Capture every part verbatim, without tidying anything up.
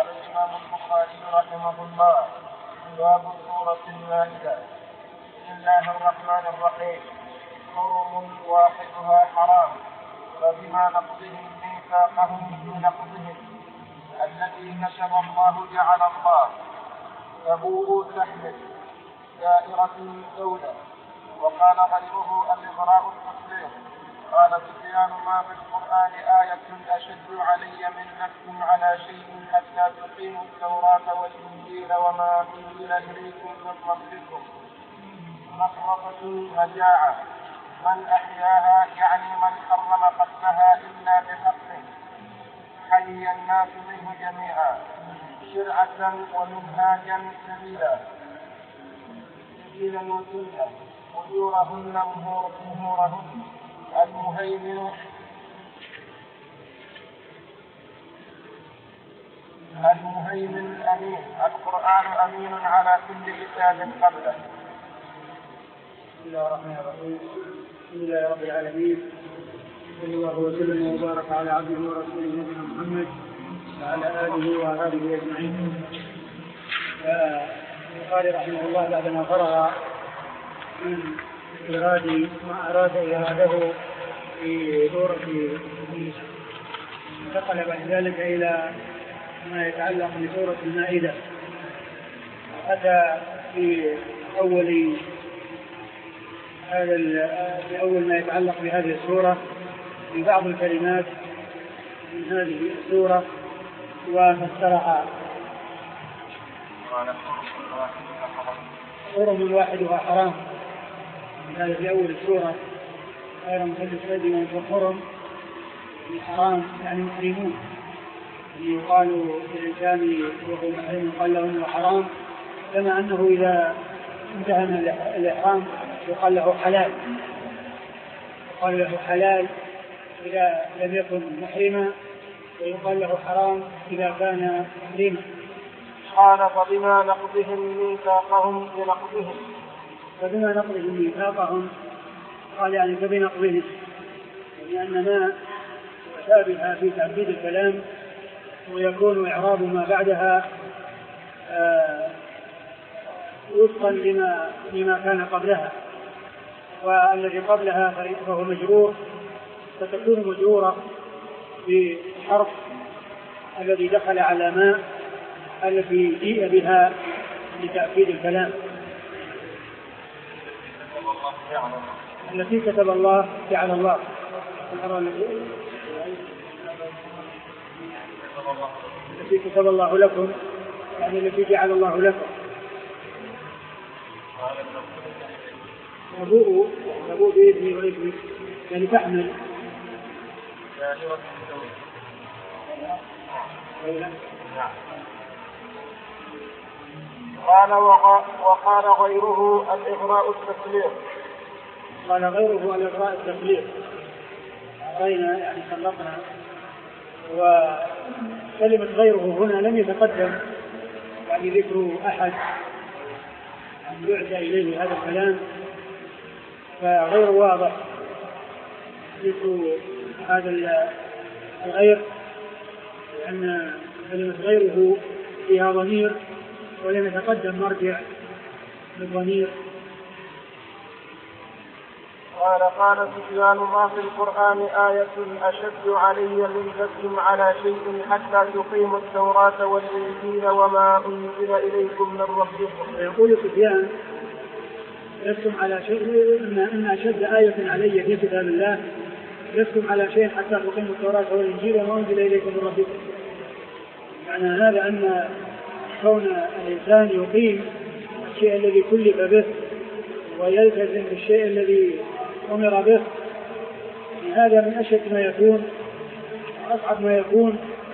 الإمام البخاري رحمه الله: باب سورة المائدة. بسم الله الرحمن الرحيم. حرم واحدها حرام، فبما نقضهم ميثاقهم بنقضهم الذي كتب الله جعل الله. تبوء تحمل دائرة سوداء. وقال غيره: الإغراء التصريح. قال سفيان: ما في القرآن آية أشد علي من نفس على شيء حتى تقيموا التوراة والإنجيل وما أنزل إليكم من ربكم. مخرفة مجاعة. من أحياها يعني من حرم قتلها إلا بحق حي الناس منه جميعا، شرعة ومنهاجا سبيلا سبيلا وسنة. أجورهن مهورهن. المهيمن المهيمن الأمين. القرآن أمين على كل كتاب قبله. بسم الله الرحمن الرحيم. الحمد لله رب العالمين، صلى الله وسلم وبارك على عبده ورسوله نبينا محمد وعلى آله وأصحابه أجمعين. البخاري رحمه الله بعدما فرغ من إيراد ما أراد إراده في سورة النساء انتقل بعد ذلك إلى ما يتعلق بسورة المائدة. أتى في أول هذا في أول ما يتعلق بهذه السورة في بعض الكلمات من هذه السورة وفسرها. حرم واحدها حرام، هذا في أول السورة. غير محدث كلمة وحرم حرام يعني محرمون، يقال للإنسان وهو محرم قال له إنه حرام، كما أنه إذا انتهى من الإحرام يقال له حلال، يقال له حلال إذا لم يكن محرما، ويقال له حرام إذا كان محرما. قال: فبما نقضهم ميثاقهم بنقضهم. فبما نقضهم ميثاقهم قال يعني فبنقضهم، لأن ما شابه في تعبيد الكلام ويكون إعراب ما بعدها آه وفقا لما, لما كان قبلها، والذي قبلها فهو مجرور، فتكون مجرورة بحرف الذي دخل على ما التي جيء بها لتأكيد الكلام، التي كتب الله جعل الله. التي كتب الله لكم يعني التي جعل الله لكم. تبوء تبوء بإذنه وإذنه يعني تحمل. قال: وقال غيره: الإغراء التسليم. قال غيره: الإغراء التسليم. رأينا يعني سبقنا، وكلمة غيره هنا لم يتقدم يعني ذكر أحد يعزى إليه هذا الكلام، فغير واضح ذكر هذا الغير، لأن كلمة غيره فيها ضمير ولم يتقدم مرجع للضمير. قال: قال سفيان: ما في القرآن آية أشد علي من ذكر على شيء حتى تقيموا التوراة والإنجيل وما أنزل إليكم من ربكم. يقول سفيان: لستم على شيء إن أشد آية علي في كتاب الله لستم على شيء حتى تقيموا التوراة والإنجيل وما أنزل إليكم من ربكم. معنى هذا أن كون الإنسان يقيم الشيء الذي كلف به ويلتزم بالشيء الذي أمر به، هذا من أشد ما يكون وأصعب ما يكون،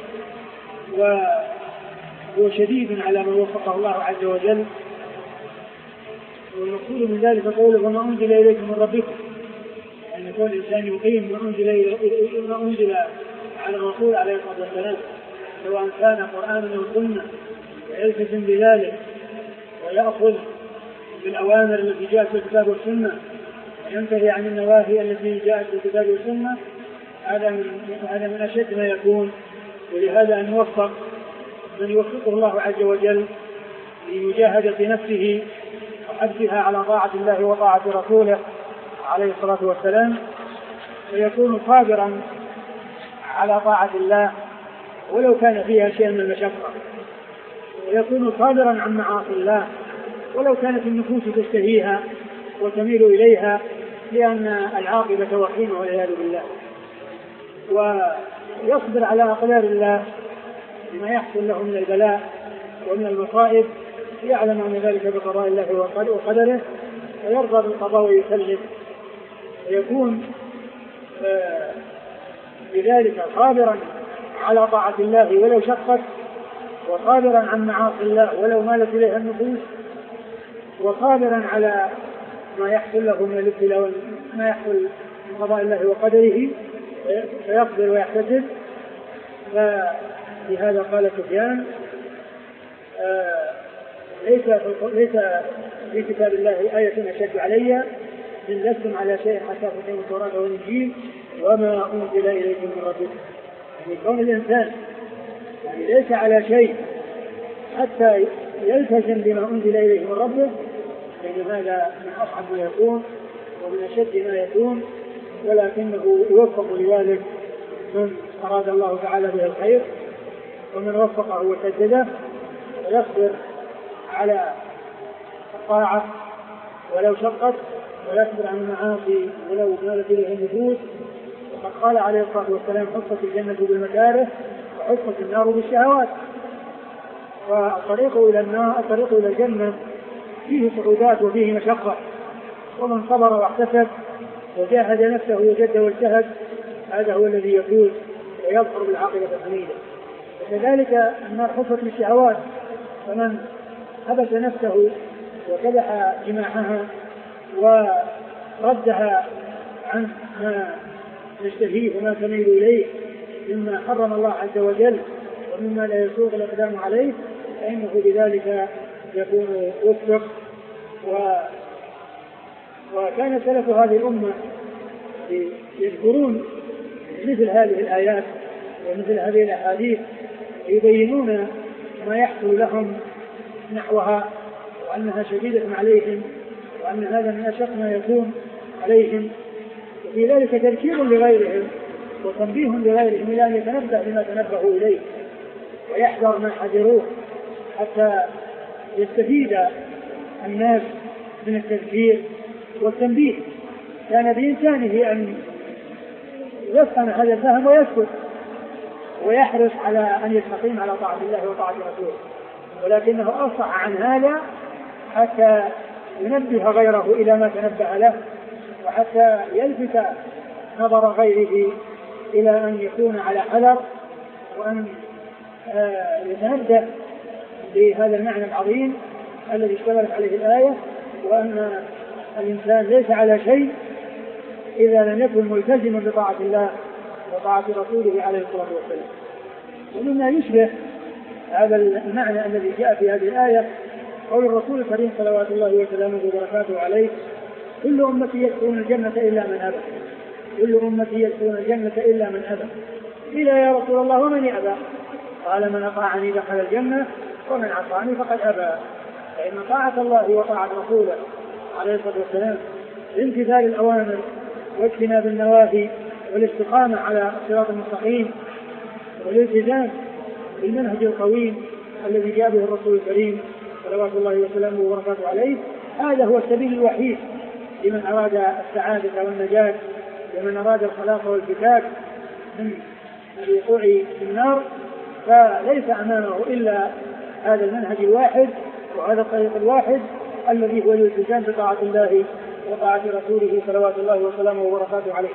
وهو شديد على من وفقه الله عز وجل. والمقصود من ذلك قوله: وما أنزل إليكم من ربكم، أن يكون الإنسان يقيم ما أنزل, ما أنزل على الرسول عليه الصلاة والسلام، سواء كان قرآنا أو سنة، ويلتزم بذلك ويأخذ بالأوامر التي جاءت في الكتاب والسنة وينتهي عن النواهي التي جاءت في الكتاب والسنة. هذا من هذا من أشد ما يكون. ولهذا أن نوفق من يوفقه الله عز وجل لمجاهدة نفسه وحثها على طاعة الله وطاعة رسوله عليه الصلاة والسلام، فيكون صابرا على طاعة الله ولو كان فيها شيء من المشقة، ويكون صابرا عن معاصي الله ولو كانت النفوس تشتهيها وتميل إليها، لأن العاقبة وخيمة والعياذ بالله. ويصبر على أقدار الله بما يحصل له من البلاء ومن المصائب، يعلم أن ذلك بقضاء الله وقدره، ويرضى بالقضاء ويسلم، ويكون بذلك صابرا على طاعة الله ولو شقت، وصابرا عن معاصي الله ولو مالت إليها النفوس، وصابرا على ما يحصل له من الابتلاء وما يحصل من قضاء الله وقدره، فيصبر ويحتسب. فلهذا قال سفيان: آه ليس ليس في كتاب الله آية أشد علي من لستم على شيء حتى تقيموا التوراة والإنجيل وما أنزل إليكم من ربكم. يعني كون الإنسان يعني ليس على شيء حتى يلتزم بما أنزل إليه من ربه، لأن هذا من أصعب ما يكون ومن أشد ما يكون، ولكنه يوفق لذلك من أراد الله تعالى به الخير، ومن وفقه وسدده، ويصبر على الطاعة ولو شقت، ويصبر عن المعاصي ولو مالت إليه النفوس. وقد قال عليه الصلاة والسلام: حفت الجنة بالمكاره وحفت النار بالشهوات. والطريق إلى النار الطريق إلى الجنة فيه صعودات وفيه مشقة، ومن صبر واحتسب وجاهد نفسه وجد واجتهد هذا هو الذي يفوز ويظفر بالعاقبة الحميدة. وكذلك النار حفت بالشهوات، فمن حبس نفسه وكبح جماعها وردها عن ما تشتهيه وما تميل إليه مما حرم الله عز وجل ومما لا يسوغ الأقدام عليه، فإنه بذلك يكون وفق. و... وكان سلف هذه الأمة يذكرون مثل هذه الآيات ومثل هذه الأحاديث، يبينون ما يحصل لهم نحوها، وأنها شديدة عليهم، وأن هذا من أشق ما يكون عليهم، وفي ذلك تذكير لغيرهم وتنبيه لغيرهم إلى أن يتنبه بما تنبهوا إليه ويحذر ما حذروه، حتى يستفيد الناس من التذكير والتنبيه. كان بإمكانه أن يفهم هذا الفهم ويسكت ويحرص على أن يستقيم على طاعة الله وطاعة رسوله، ولكنه أصح عن هذا حتى ينبه غيره إلى ما تنبه له، وحتى يلفت نظر غيره إلى أن يكون على حذر، وأن يتنبه بهذا المعنى العظيم الذي اشتملت عليه الآية، وأن الإنسان ليس على شيء إذا لم يكن ملتزما بطاعة الله وطاعة رسوله عليه الصلاة والسلام. ومما يشبه هذا المعنى الذي جاء في هذه الآية قول الرسول الكريم صلوات الله وسلامه وبركاته عليه: كل أمتي يدخلون الجنة إلا من أبى، كل أمتي يدخلون الجنة إلا من أبى. قيل: يا رسول الله ومن يأبى؟ قال: من أطاعني دخل الجنة ومن عصاني فقد أبى. فإن طاعة الله وطاعة رسوله عليه الصلاة والسلام بامتثال الأوامر واجتناب النواهي والاستقامة على الصراط المستقيم والالتزام بالمنهج القويم الذي جاء به الرسول الكريم صلوات الله وسلامه وبركاته عليه، هذا هو السبيل الوحيد لمن أراد السعادة والنجاة ومن أراد الخلاص والفتاك من الوقوع في النار. فليس أمامه إلا هذا المنهج الواحد وهذا الطريق الواحد الذي هو الالتزام بطاعة الله وطاعة رسوله صلوات الله وسلامه وبركاته عليه.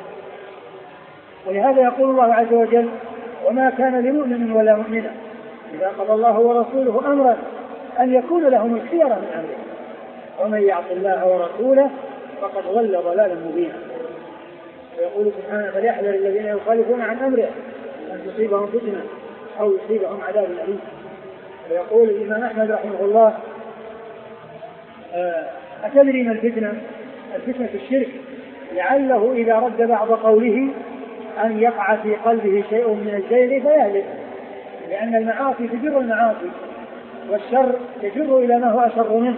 ولهذا يقول الله عز وجل: وما كان لمؤمن ولا مؤمنة إذا قضى الله ورسوله أمرا أن يكون لهم الخيرة من أمره ومن يعص الله ورسوله فقد ضل ضلالا مبينا. ويقول سبحانه: فليحذر الذين يخالفون عن أمره أن تصيبهم فتنة أو يصيبهم عذاب أليم. ويقول الإمام أحمد رحمه الله: أتدري ما الفتنة؟ الفتنة الشرك، لعله إذا رد بعض قوله أن يقع في قلبه شيء من الزيغ فيهلك. لأن المعاصي تجر المعاصي، والشر يجر إلى ما هو أشر منه.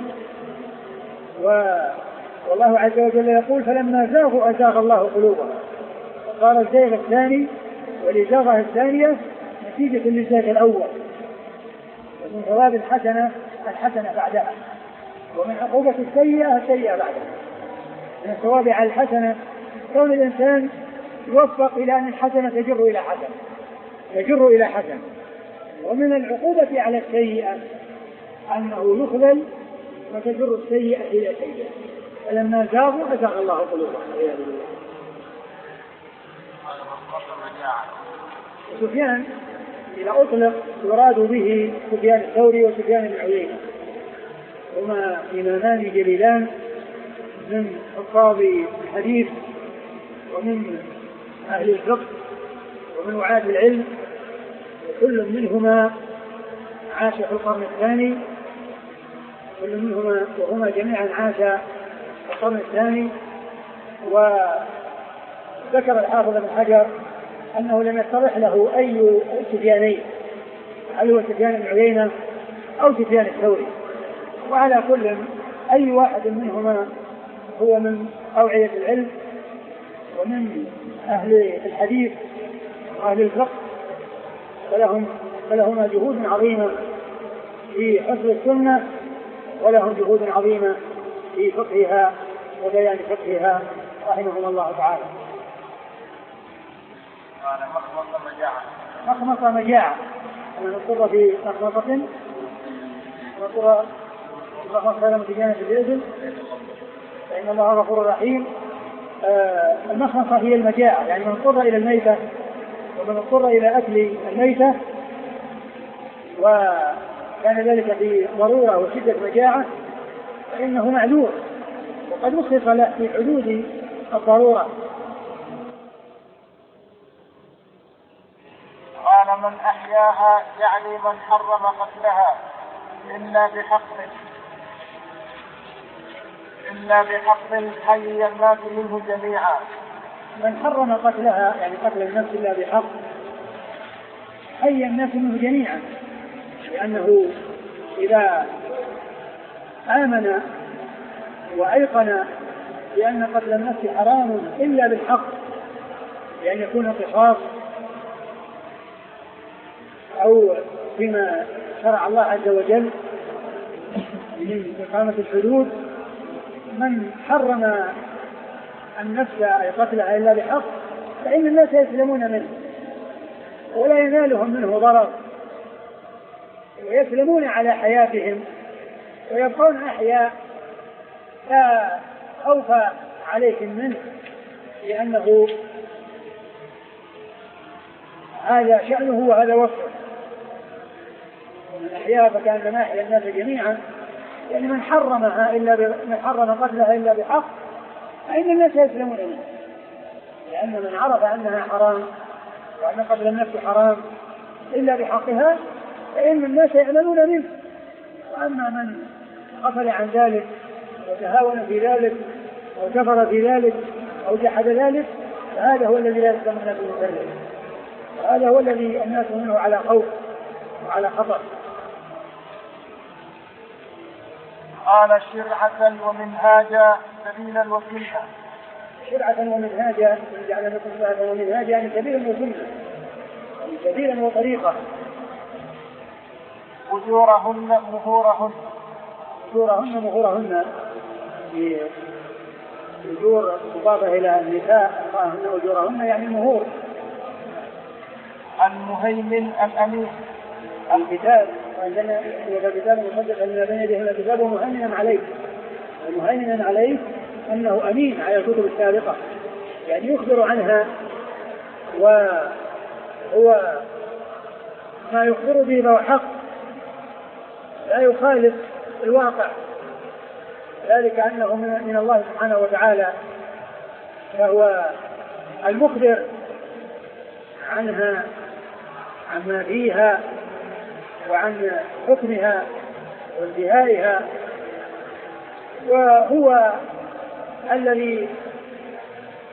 والله عز وجل يقول فلما زاغوا أزاغ الله قلوبهم، فقال الزيغ الثاني والإزاغة الثانية نتيجة للزيغ الأول، ومن ثواب الحسنة الحسنة بعدها، ومن عقوبة السيئة السيئة بعدها. من الثواب على الحسنة كون الإنسان يوفق إلى أن الحسنة تجر إلى حسنة يجر إلى حسنة، ومن العقوبة على السيئة أنه يخذل وتجر السيئة إلى سيئة. فلما زاغوا أزاغ الله قلوبهم. سفيان إذا أطلق يراد به سفيان الثوري وسفيان بن عيينة، هما إمامان جليلان من حفاظ الحديث ومن أهل الفقه ومن وعاة العلم، وكل منهما عاش في القرن الثاني كل منهما وهما جميعا عاش في القرن الثاني. وذكر الحافظ بن حجر أنه لم يتضح له أي سفيانين، هل هو سفيان بن عيينة أو سفيان الثوري، وعلى كل أي واحد منهما هو من أوعية العلم ومن أهل الحديث وأهل الفقه، فلهم فلهما جهود عظيمة في حفظ السنة، ولهم جهود عظيمة في فقهها وبيان فقهها رحمهم الله تعالى. مخمصة مجاعة، من اضطر في مخمصة واضطر مخمصة متجانة بالإذن فإن الله غفور رحيم. آه المخمصة هي المجاعة، يعني من اضطر إلى الميتة ومن اضطر إلى أكل الميتة وكان ذلك في ضرورة وشدة مجاعة فإنه معذور، وقد نصف له في حدود الضرورة. قال من أحياها يعني من حرم قتلها إلا بحق إلا بحق حي الناس منه جميعا. من حرم قتلها يعني قتل النفس إلا بحق حي الناس منه جميعا، لأنه إذا آمن وأيقن بأن قتل النفس حرام إلا بالحق، بأن يكون قصاص أو فيما شرع الله عز وجل من إقامة الحدود، من حرم النفس أي قتلها إلا بحق فإن الناس يسلمون منه ولا ينالهم منه ضرر، ويسلمون على حياتهم ويبقون أحياء لا خوف عليهم منه، لأنه هذا شأنه وهذا وصفه. ومن أحياء فكان ما أحيا الناس جميعا، يعني من حرمها إلا من حرم قتلها إلا بحق فإن الناس يسلمون منه، لأن من عرف أنها حرام وأن قتل النفس حرام إلا بحقها فإن الناس يعملون منه. وأما من غفل عن ذلك وتهاون في ذلك أو كفر في ذلك أو جحد ذلك فهذا هو الذي لا يسلم الناس من ذلك، وهذا هو الذي الناس منه على خوف وعلى خطر. قال شرعة ومنهاجا سبيلا وسنة. شرعة ومنهاجا جعل لكم شرعة ومنهاجا يعني سبيلا وسنة، يعني سبيلا وطريقة. أجورهن مهورهن أجورهن مهورهن في أجور مضافة إلى النساء، أجورهن يعني المهور. المهيمن الأمين الكتاب وعندنا كتاب مصدقا لما بين يديه الكتاب ومهيمنا عليه. المهيمنا عليه أنه أمين على الكتب السابقة، يعني يخبر عنها وهو ما يخبر به هو حق لا يخالف الواقع، ذلك أنه من الله سبحانه وتعالى، فهو المخبر عنها عما فيها وعن حكمها وانتهائها، وهو الذي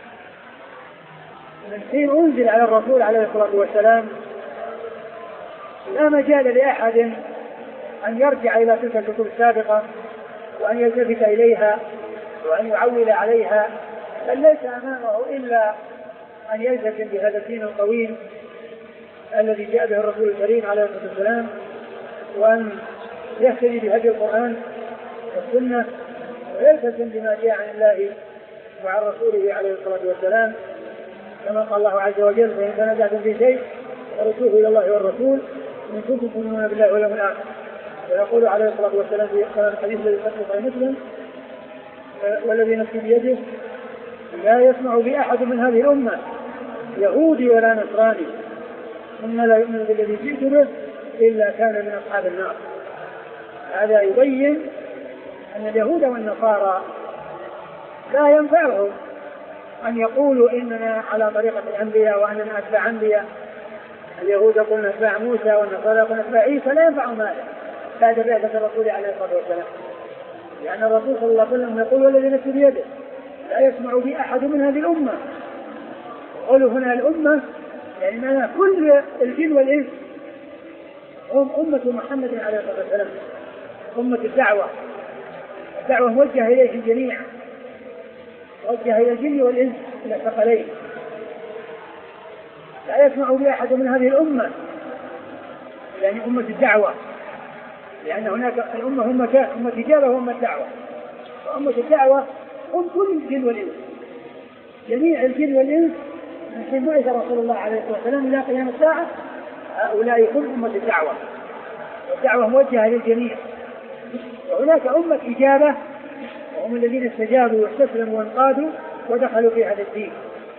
من حين أنزل على الرسول عليه الصلاة والسلام لا مجال لأحد أن يرجع إلى تلك الكتب السابقة وأن يلتفت إليها وأن يعول عليها، بل ليس أمامه إلا أن يلتزم بهذا الدين الطويل الذي جاء به الرسول الكريم عليه الصلاة والسلام، وأن يهتدي بهدي القرآن والسنة ويلتزم بما جاء عن الله وعن رسوله عليه الصلاة والسلام، كما قال الله عز وجل: فإن تنازعتم في شيء فردوه إلى الله والرسول إن كنتم تؤمنون بالله واليوم الآخر. ويقول عليه الصلاة والسلام في الحديث الذي صحيح مسلم: والذي نفسي بيده لا يسمع بأحد من هذه الأمة يهودي ولا نصراني ثم لا يؤمن بالذي جئت به إلا كان من أصحاب النار. هذا يبين أن اليهود والنصارى لا ينفعهم أن يقولوا إننا على طريقة الأنبياء وأننا أتباع أنبياء. اليهود يقولون أتباع موسى والنصارى يقولون أتباع عيسى، لا ينفعهم هذا بعد بعثة الرسول عليه الصلاة والسلام، لأن الرسول صلى الله عليه وسلم يقول: والذي نفسي بيده لا يسمع بي أحد من هذه الأمة. قولوا هنا الأمة يعني معنى كل الجن والإنس هم أمة محمد عليه الصلاة والسلام، أمة الدعوة. الدعوة موجهة إليهم جميعا، موجهة إلى الجن والإنس إلى الثقلين. لا يسمع بي أحد من هذه الأمة يعني أمة الدعوة، لأن هناك الأمة هم أمة إجابة وأمة دعوة. وأمة الدعوة هم كل الجن والإنس، جميع الجن والإنس من حين بعث رسول الله عليه الصلاة والسلام إلى قيام الساعة، هؤلاء هم أمة الدعوة، والدعوة موجهة للجميع. وهناك أمة إجابة وهم الذين استجابوا واستسلموا وانقادوا ودخلوا في هذا الدين.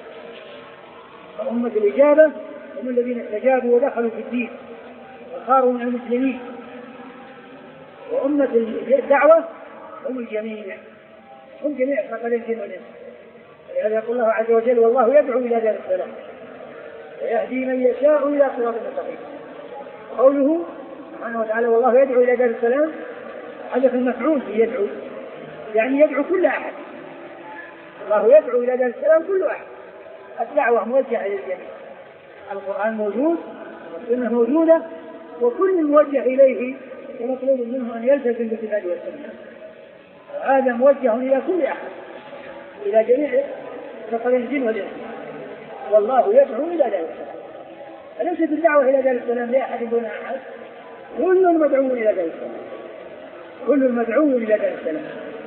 فأمة الإجابة هم الذين استجابوا ودخلوا في الدين وصاروا من المسلمين. وأمة الدعوة هم الجميع، هم جميع ثقل الجن والإنس. ولهذا يقول الله عز وجل: والله يدعو إلى دار السلام ويهدي من يشاء إلى صراط مستقيم. قوله سبحانه وتعالى: والله يدعو إلى دار السلام، حدث المفعول يدعو، يعني يدعو كل أحد. الله يدعو إلى دار السلام كل أحد. الدعوة موجهة للجميع، القرآن موجود والسنة موجودة وكل موجه إليه ومطلوب منه أن يلتزم بالكتاب والسنة. هذا موجه إلى كل أحد، إلى جميع ثقل الجن والإنس. والله يدعو إلى دار السلام، فليست الدعوة إلى دار السلام لأحد دون أحد، كل مدعو إلى دار السلام، كل مدعو إلى دار السلام.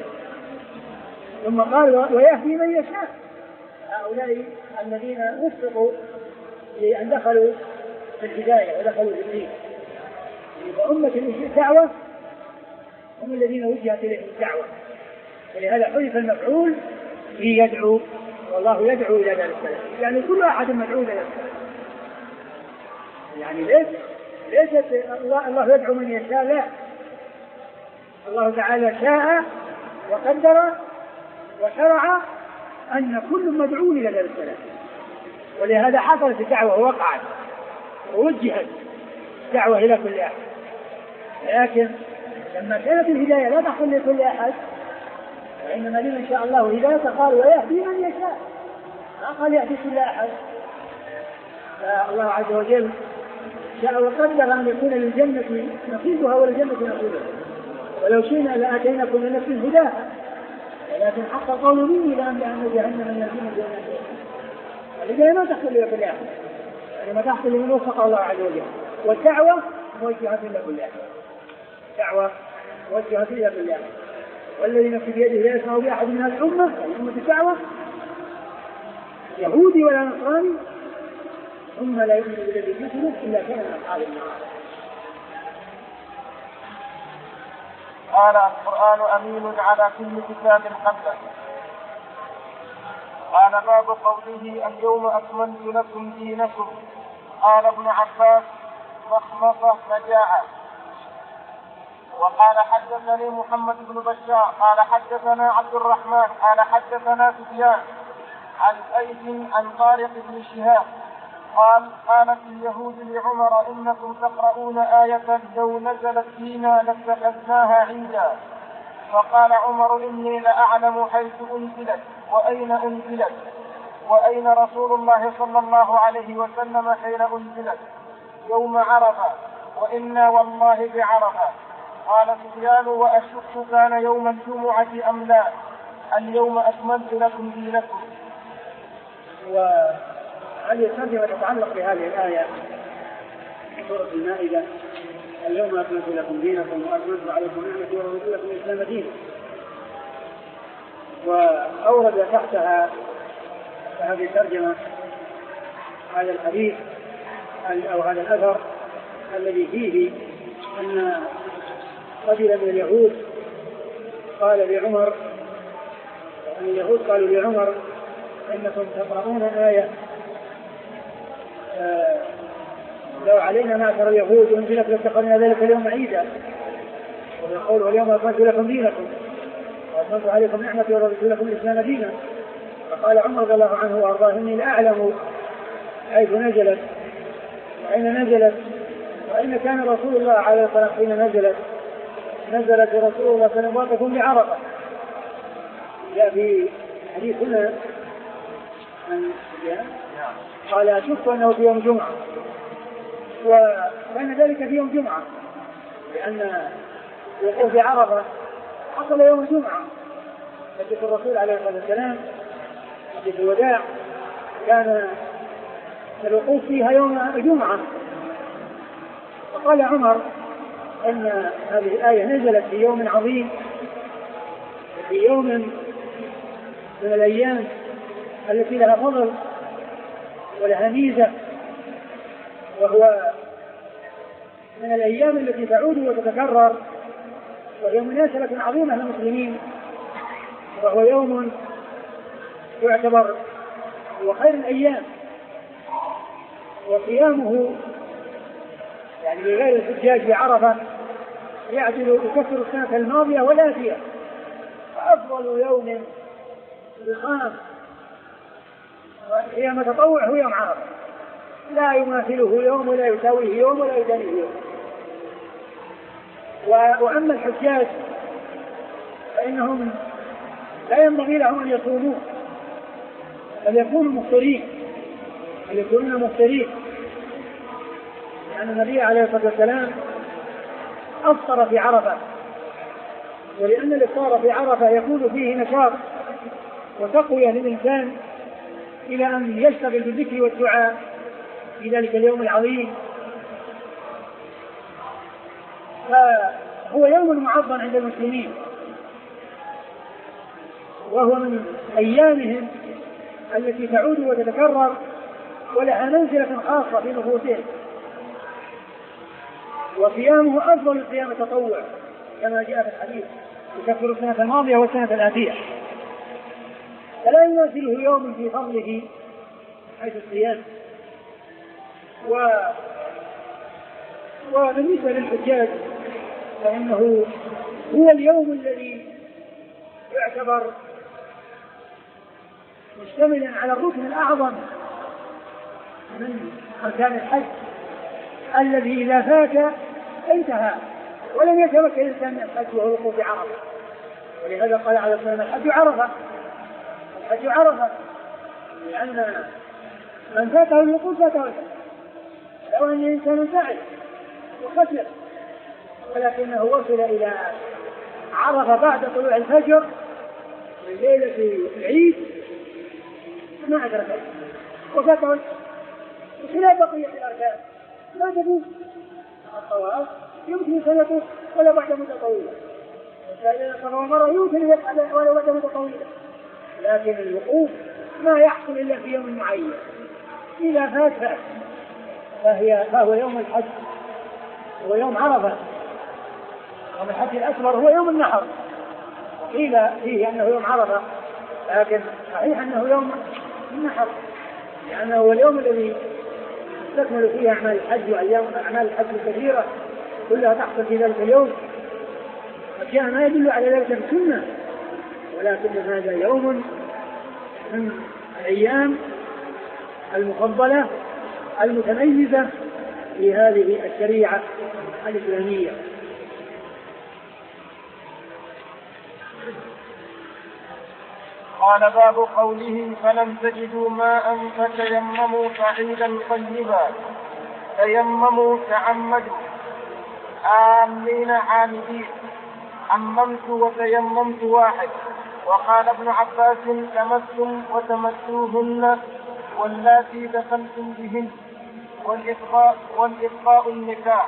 ثم قال: ويهدي من يشاء. هؤلاء الذين وفقوا لأن دخلوا في الهداية ودخلوا في الدين. وأمة الدعوة هم الذين وجهت إليهم الدعوة، ولهذا حذف المفعول في يدعو. والله يدعو إلى دار السلام، يعني كل أحد مدعو إلى دار السلام. يعني ليس ليست الله, الله يدعو من يشاء، لا، الله تعالى شاء وقدر وشرع أن كل مدعو إلى دار السلام. ولهذا حصلت الدعوة ووقعت ووجهت الدعوة إلى كل أحد. لكن لما كانت الهداية لا تحصل لكل أحد، وإنما لمن شاء الله هداية، قال: ويهدي من يشاء، ما قال يهدي كل أحد. فالله عز وجل شاء وقدر أن يكون للجنة نصيبها وللجنة نصيبها، ولو شئنا لآتينا كل نفس هداها، ولكن حق قول مني لأن جهنم من الجنة والنار. الهداية ما تحصل لكل أحد، يعني ما تحصل لمن وفق الله عز وجل. والدعوة موجهة إلى كل أحد، دعوة موجهة إلى كل أحد. والذي نفسي بيده لا يسمع بأحد من هذه الأمة، أمة الدعوة، يهودي ولا نصراني، ثم لا يؤمن بالذي جئت به إلا كان من أصحاب النار. قال: القرآن أمين على كل كتاب قبله. قال: باب قوله: اليوم أكملت لكم دينكم. قال ابن عباس: مخمصة مجاعة. وقال: حدثني محمد بن بشار قال حدثنا عبد الرحمن قال حدثنا سفيان عن أيد عن طارق بن شهاب قال: قالت اليهود لعمر: إنكم تقرؤون آية لو نزلت فينا لاتخذناها عيدا. فقال عمر: إني لأعلم حيث أنزلت وأين أنزلت وأين رسول الله صلى الله عليه وسلم حين أنزلت: يوم عرفة. وإنا والله بعرفة. قال سفيان وأشك كان يوم الجمعة أم لا؟ اليوم أكملت لكم دينكم. وهذه الترجمة تتعلق بهذه الآية في سورة المائدة: اليوم أكملت لكم دينكم وأكملت عليكم نعمتي ورضيت لكم الإسلام دينا. وأورد تحتها هذه الترجمة هذا الحديث أو هذا الأثر الذي فيه أن رجلا من اليهود قال لعمر أن اليهود قالوا لعمر: إنكم تقرؤون آية آه لو علينا معشر اليهود أنزلت لاتخذنا ذلك اليوم عيدا، ويقول: واليوم أكملت لكم دينكم وأتممت عليكم نعمتي ورضيت لكم الإسلام دينا. فقال عمر رضي الله عنه وأرضاه: إني لأعلم حيث نزلت وأين نزلت وأين كان رسول الله عليه الصلاة والسلام حين نزلت. نزلت رسول الله صلى الله عليه وسلم واقف بعرفة. جاء في حديث هنا قال: أشك أنه في يوم جمعة، وكان ذلك في يوم جمعة لأن الوقوف بعرفة حصل يوم الجمعة. حديث الرسول عليه الصلاة والسلام حديث الوداع كان الوقوف فيها يوم الجمعة. وقال عمر أن هذه الآية نزلت في يوم عظيم، في يوم من الأيام التي لها فضل ولها ميزة، وهو من الأيام التي تعود وتتكرر، وهي مناسبة عظيمة للمسلمين، وهو يوم يعتبر هو خير الأيام، وقيامه يعني لغير الحجاج بعرفة يعدل يكفر السنة الماضية والآتية. فأفضل يوم يقام قيام تطوع هو يوم عرفة، لا يماثله يوم ولا يساويه يوم ولا يدانيه يوم. وأما الحجاج فإنهم لا ينبغي لهم أن يصوموا، أن يكونوا مفطرين، أن يكونوا مفطرين، لأن النبي عليه الصلاة والسلام أفطر في عرفة، ولأن الإفطار في عرفة يكون فيه نشاط وتقوية للإنسان إلى أن يشتغل بالذكر والدعاء في ذلك اليوم العظيم. فهو يوم معظم عند المسلمين، وهو من أيامهم التي تعود وتتكرر ولها منزلة خاصة في نفوسهم، وقيامه أفضل القيام التطوع كما جاء في الحديث: يكفر السنة الماضية والسنة الآتية. فلا يماثله يوم في فضله حيث الصيام. و... وبالنسبة للحجاج فإنه هو اليوم الذي يعتبر مشتملا على الركن الأعظم من أركان الحج، الذي إذا فات انتهى ولم يتمكن الإنسان من الحج وهو الوقوف بعرفة. ولهذا قال عليه الصلاة والسلام: الحج عرفة، الحج عرفة، لأن من فاته الوقوف فاته الحج، لو أن الإنسان سعد وخسر ولكنه وصل إلى عرفة بعد طلوع الفجر من ليلة العيد ما أدرك وفاته الحج، بخلاف بقية الأركان لا تجوز الطواف يمكن سنته ولا بعد مدة طويلة، فإذا صار مرة يمكن يفعل ولا بعد مدة طويلة، لكن الوقوف ما يحصل إلا في يوم معين، إذا فات فات فهي فهو يوم الحج، هو يوم عرفة. يوم الحج الأكبر هو يوم النحر، قيل فيه أنه يوم عرفة، لكن صحيح أنه يوم النحر، لأنه هو اليوم الذي تكمل فيه أعمال الحج، وأيام أعمال الحج الكثيرة كلها تحصل في ذلك اليوم. وجاء ما يدل على ذلك السنة، ولكن هذا يوم من الأيام المفضلة المتميزة في هذه الشريعة الإسلامية. قال: باب قوله: فلم تجدوا ماء فتيمموا صعيدا طيبا. تيمموا تعمدوا آمين عامدين، عممت وتيممت واحد. وقال ابن عباس تمستم وتمسوهن واللاتي دخلتم بهن والإفضاء والإفضاء النكاح.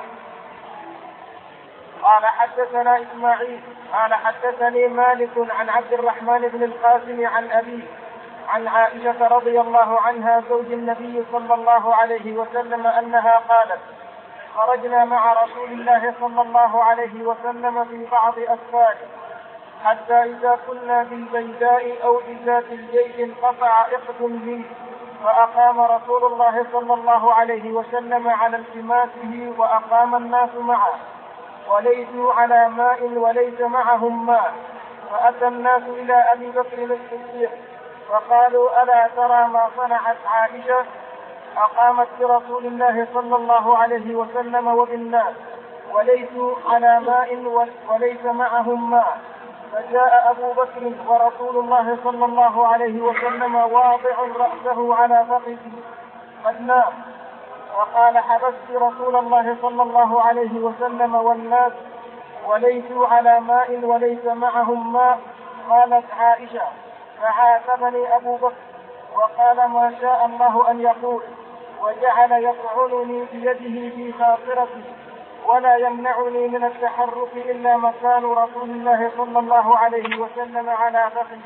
قال حدثنا إسماعيل قال حدثني مالك عن عبد الرحمن بن القاسم عن أبيه عن عائشة رضي الله عنها زوج النبي صلى الله عليه وسلم أنها قالت: خرجنا مع رسول الله صلى الله عليه وسلم في بعض أسفاره حتى إذا كنا بالبيداء أو بذات الجيش انقطع عقد لي، فأقام رسول الله صلى الله عليه وسلم على التماسه وأقام الناس معه وليسوا على ماء وليس معهم ماء، فأتى الناس إلى أبي بكر الصديق فقالوا: ألا ترى ما صنعت عائشة؟ أقامت برسول الله صلى الله عليه وسلم وبالناس وليسوا على ماء وليس معهم ماء. فجاء أبو بكر ورسول الله صلى الله عليه وسلم واضع رأسه على فخذه قد نام، وقال: حبست رسول الله صلى الله عليه وسلم والناس وليسوا على ماء وليس معهم ماء. قالت عائشة: فعاتبني أبو بكر وقال: ما شاء الله أن يقول، وجعل يطعنني بيده في خاصرتي ولا يمنعني من التحرك إلا مكان رسول الله صلى الله عليه وسلم على فخذه.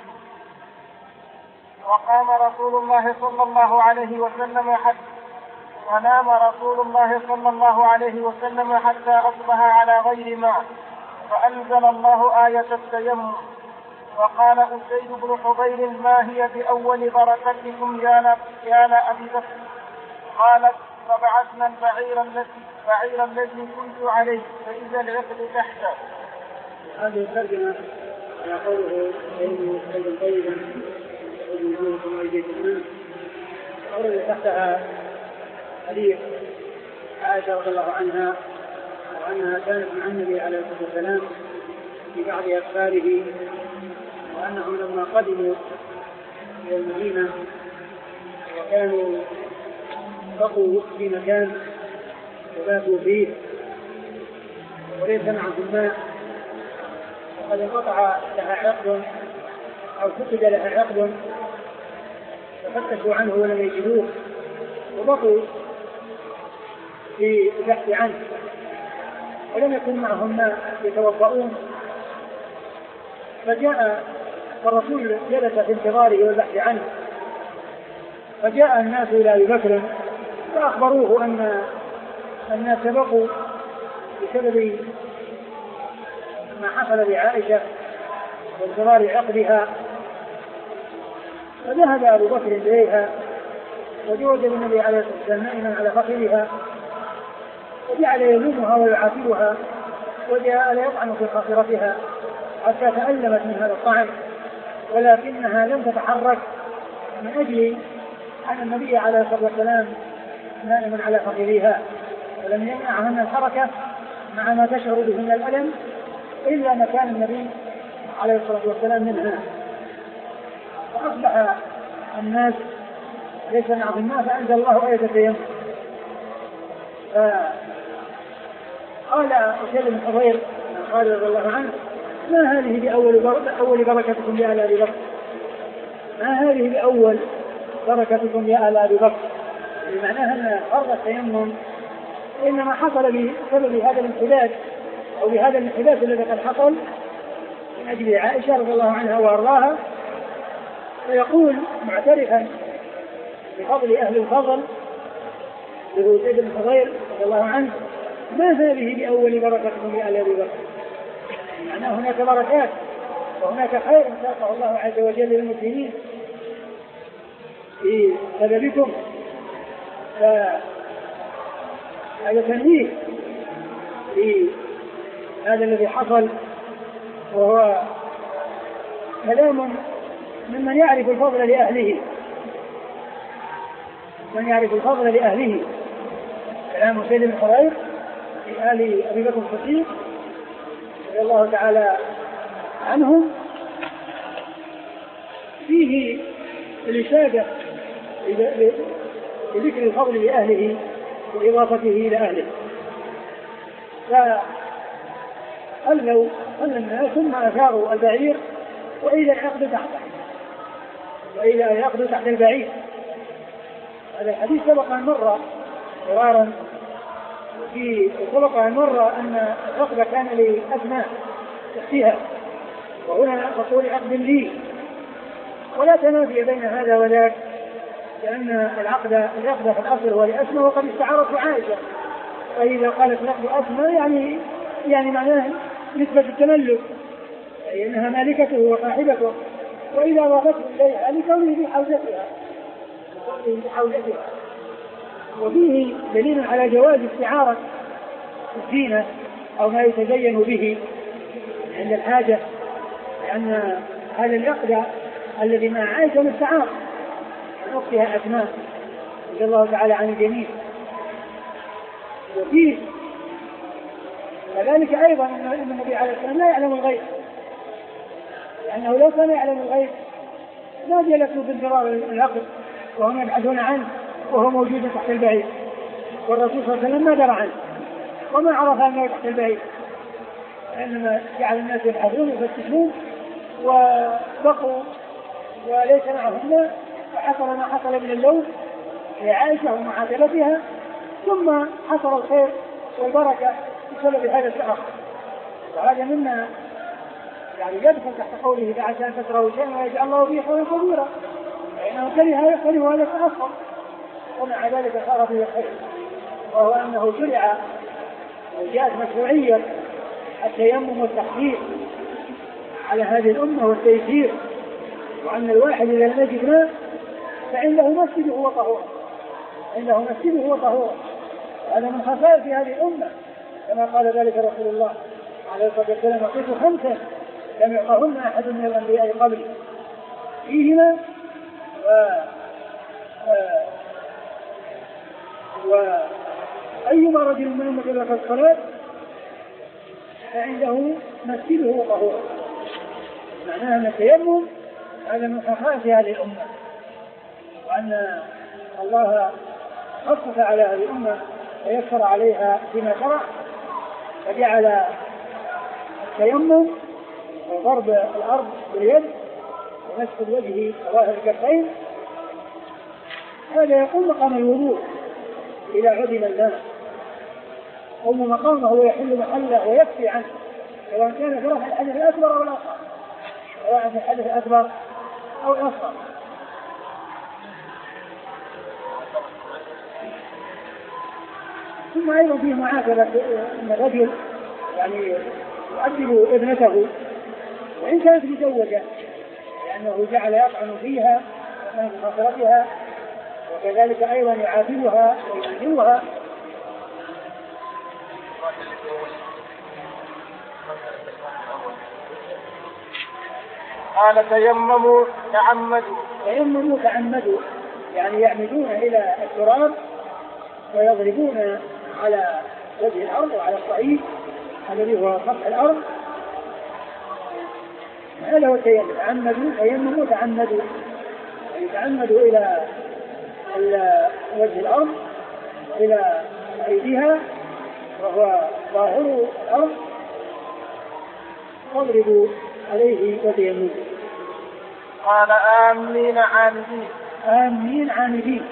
وقام رسول الله صلى الله عليه وسلم حتى ونام رسول الله صلى الله عليه وسلم حتى أصبح على غير ماء، فأنزل الله آية التيمم. وقال أسيد بن حضير: ما هي بأول بركتكم يا لأبي بكر؟ قالت: فبعثنا البعير الذي بعير الذي كنت عليه فإذا العقد تحته. هذه الترجمة على قوله إنه سيد طيبا وجودكم ويجيكم أورد تحتها حديث عائشة رضي الله عنها وأنها كانت مع النبي عليه الصلاة والسلام في بعض أسفاره، وأنهم لما قدموا إلى المدينة وكانوا بقوا في مكان وباتوا فيه وليس معهم ماء، وقد انقطع لها عقد أو فقد لها عقد، ففتشوا عنه ولم يجدوه وبقوا في البحث عنه ولم يكن معهم ماء يتوضؤون. فجاء الرسول جلس في انتظاره والبحث عنه، فجاء الناس إلى أبي بكر فأخبروه أن الناس بقوا بسبب ما حصل لعائشة وانتظار عقدها. فذهب أبو بكر إليها وجوز النبي عليه الصلاة والسلام نائما على فخذها وجعل يلومها ويعاتبها وجاء ليطعن في خاصرتها حتى تألمت من هذا الطعن، ولكنها لم تتحرك من أجل أن النبي عليه الصلاة والسلام نائما على فخذها، ولم يمنعها من الحركة مع ما تشعر به من الألم إلا مكان النبي عليه الصلاة والسلام منها. فأصبح الناس ليس معهم ماء، فأنزل الله آية التيمم. قال أسيد بن حضير قال رضي الله عنه: ما هذه بأول بركتكم يا آل أبي بكر؟ ما هذه بأول بركتكم يا آل أبي بكر؟ بمعناها أن فرض التيمم إنما حصل بسبب هذا الانحداد أو بهذا الانحداد الذي قد حصل من أجل عائشة رضي الله عنها وأرضاها. ويقول معترفا بفضل أهل الفضل له أسيد بن حضير رضي الله عنه: ما هذه بأول بركتكم يا آل أبي بكر؟ معناه هناك بركات وهناك خير ساقه الله عز وجل للمسلمين في سببكم. فهذا تنبيه في هذا الذي حصل، وهو كلام ممن يعرف الفضل لأهله من يعرف الفضل لأهله كلام أسيد بن حضير في آل أبي بكر الصديق رضي الله تعالى عنهم، فيه الإشادة بذكر الفضل لأهله وإضافته إلى أهله. فخلوا خلى الناس ثم أثاروا البعير وإذا العقد تحته وإذا العقد تحت البعير. هذا الحديث سبق أن مر مرارا في سبق أن مر أن العقد كان لأسماء تحتها وهنا تقول عقد لي، ولا تنافي بين هذا وذاك، لأن العقد العقد في الأصل هو لأسماء وقد استعارته عائشة، فإذا قالت العقد أسماء يعني يعني معناه نسبة التملك، أي أنها مالكته وصاحبته، وإذا ضافته إليها لكونه في حوزتها بحوزتها. وفيه دليل على جواز استعارة الزينة أو ما يتزين به عند الحاجة، لأن هذا العقد الذي مع عائشة مستعار عن أختها أسماء رضي الله تعالى عن الجميع. وفيه كذلك أيضا أن النبي عليه السلام لا يعلم الغيب، لأنه لو كان يعلم الغيب ما جلسوا بانتظار العقد وهم يبحثون عنه وهو موجود تحت البعير، والرسول صلى الله عليه وسلم ما درى عنه وما عرف أنه تحت البعير، إنما جعل الناس يبحثون ويفتشون وبقوا وليس معهم، فحصل ما حصل من اللوم لعائشة ومعاتبتها، ثم حصل الخير والبركة بسبب هذا التأخر. وهذا مما يعني يدخل تحت قوله فعسى أن تكرهوا شيئا ويجعل الله فيه خيرا كثيرا، فإنه كره هذا التأخر ومع ذلك صار فيه الخير، وهو أنه شرع وجاءت مشروعية التيمم والتخفيف على هذه الأمة والتيسير، وأن الواحد إذا لم يجد ماء فعنده مسجده وطهوره عنده مسجده وطهوره هذا من خصائص هذه الأمة، كما قال ذلك رسول الله عليه الصلاة والسلام: وقيت خمسا لم يعطهن أحد من الأنبياء قبلي فيهما و... و... وأيما رجل منهم أدرك الصلاة فعنده مسجده وطهوره. معناها أن التيمم هذا من خصائص هذه الأمة، وأن الله خفف على هذه الأمة ويسر عليها فيما شرع، فجعل التيمم وضرب الأرض باليد ومسح الوجه ظاهر الكفين هذا يقوم مقام الوضوء إذا عدم الماء، قوم مقامه ويحل محله ويكفي عنه، سواء كان في رفع الحدث الأكبر أو الأصغر، سواء في الحدث الأكبر أو الأصغر. ثم أيضا فيه معاتبة أن الرجل يعني يؤدب ابنته وإن كانت مزوجة، لأنه جعل يطعن فيها ومن خاطرتها، وكذلك أيضا يعاتبها ويؤدبها. قال تيمموا تعمدوا تيمموا تعمدوا يعني يعمدون إلى التراب ويضربون على وجه الأرض وعلى الصعيد الذي هو سطح الأرض، هذا هو التيمم. تعمدوا تيمموا تعمدوا يتعمدوا إلى وجه الأرض إلى أيديها وهو ظاهر الأرض واضربوا عليه وتيمموا. قال آمين عامدين آمين عامدين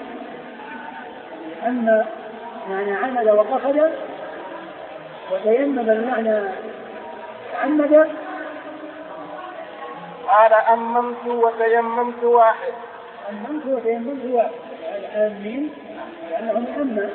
أن معنى عمد وقصد، وتيمم بمعنى تعمد. قال أممت وتيممت واحد أممت وتيممت واحد يعني آمين لأنه مؤمن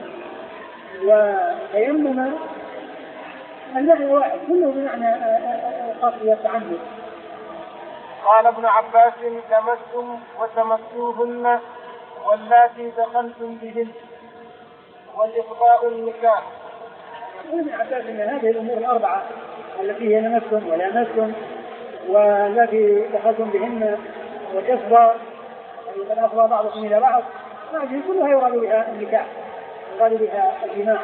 وتيمم المعنى واحد كله بمعنى قصد والتعمد. قال ابن عباس لمستم وتمسوهن واللاتي دخلتم بهن والإفضاء النكاح. ابن عباس أن هذه الأمور الأربعة التي هي لمستم ولامستم والتي دخلتم بهن والإفضاء التي أفضى بعضكم إلى بعض هذه كلها يراد بها النكاح يراد بها الجماع.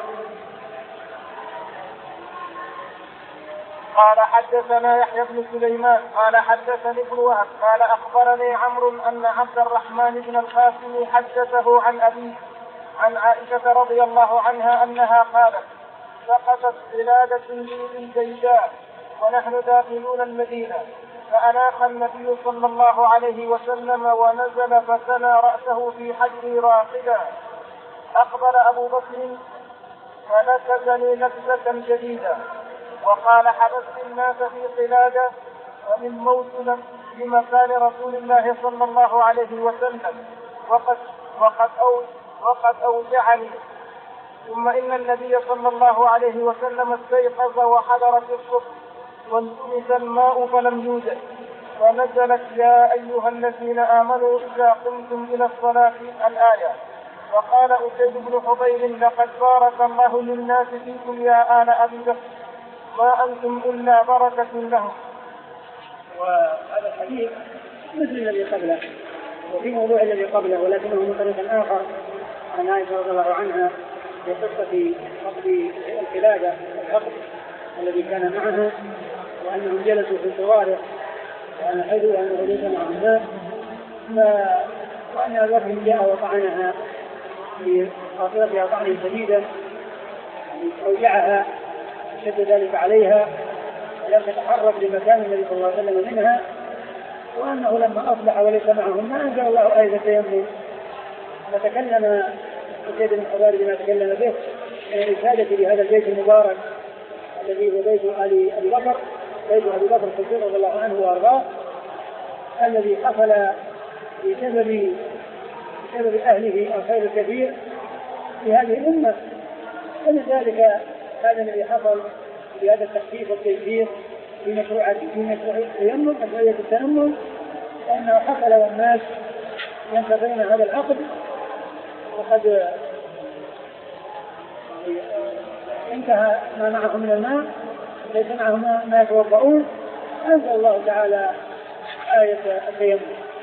قال حدثنا يحيى بن سليمان قال حدثني ابن وهب قال أخبرني عمرو أن عبد الرحمن بن القاسم حدثه عن أبيه عن عائشة رضي الله عنها أنها قالت سقطت قلادة لي بالبيداء ونحن داخلون المدينة، فأناخ النبي صلى الله عليه وسلم ونزل فثنى رأسه في حجري راقدا. أقبل أبو بكر فنكزني نكزة جديدة وقال: حبست الناس في قلادة ومن موت بمكان رسول الله صلى الله عليه وسلم وقد, وقد, أو وقد أوجعني. ثم إن النبي صلى الله عليه وسلم استيقظ وحضرت الصبح وانتمس الماء فلم يوجد، ونزلت: يا أيها الذين آمنوا إذا قمتم إلى الصلاة الآية. وقال أسيد بن حضير: لقد بارك الله للناس فيكم يا آل أبي بكر، ما أنتم إلا بركة لهم. وهذا الحديث مثل الذي قبله وفي موضوع الذي قبله، ولكنه من طريق آخر عن عائشة رضي الله عنها في قصة فقد القلادة الحقد الذي كان معها، وأنهم جلسوا في الطوارئ وأن حدوا أن غلوث معهم الماء، وأن الوفد جاء وطعنها في قاصرتها طعنا شديدا أوجعها شد ذلك عليها ولم تتحرك لمكان النبي صلى الله عليه وسلم منها، وأنه لما أصبح وليس معهم ما أنزل الله آية التيمم. فتكلم أسيد بن حضير بما تكلم به من الإشادة بهذا البيت المبارك الذي هو بيت آل أبي بكر، بيت أبي بكر الصديق رضي الله عنه وأرضاه، الذي حصل بسبب بسبب أهله الخير الكثير في هذه الأمة. ولذلك هذا الذي حصل بهذا التخفيف والتيسير في مشروع في مشروع التيمم مشروعية التيمم، لأنه حصل والناس ينتظرون هذا العقد وقد انتهى ما معهم من الماء، ليس معهم ما يتوضؤون، أنزل الله تعالى آية التيمم.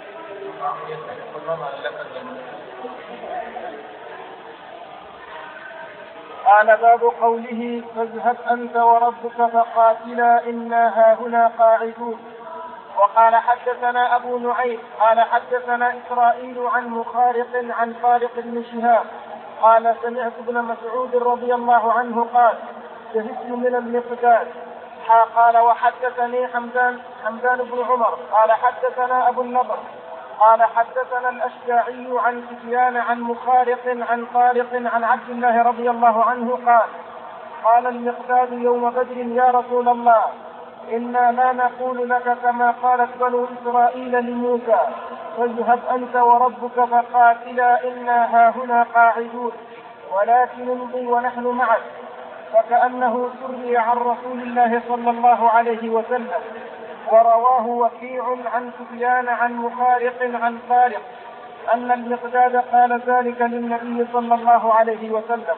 قال: باب قوله: فاذهب أنت وربك فقاتلا إنا هاهنا قاعدون. وقال: حدثنا أبو نعيم قال حدثنا إسرائيل عن مخارق عن طارق بن شهاب قال: سمعت ابن مسعود رضي الله عنه قال: شهدت من المقداد. قال: وحدثني حمدان حمدان بن عمر قال حدثنا أبو النضر قال حدثنا الأشجعي عن سفيان عن مخارق عن طارق عن عبد الله رضي الله عنه قال: قال المقداد يوم بدر: يا رسول الله، إنا لا نقول لك كما قالت بنو إسرائيل لموسى: فاذهب أنت وربك فقاتلا إنا هاهنا قاعدون، ولكن نمضي ونحن معك. فكأنه سري عن رسول الله صلى الله عليه وسلم. ورواه وكيع عن سفيان عن مخارق عن طارق أن المقداد قال ذلك للنبي صلى الله عليه وسلم.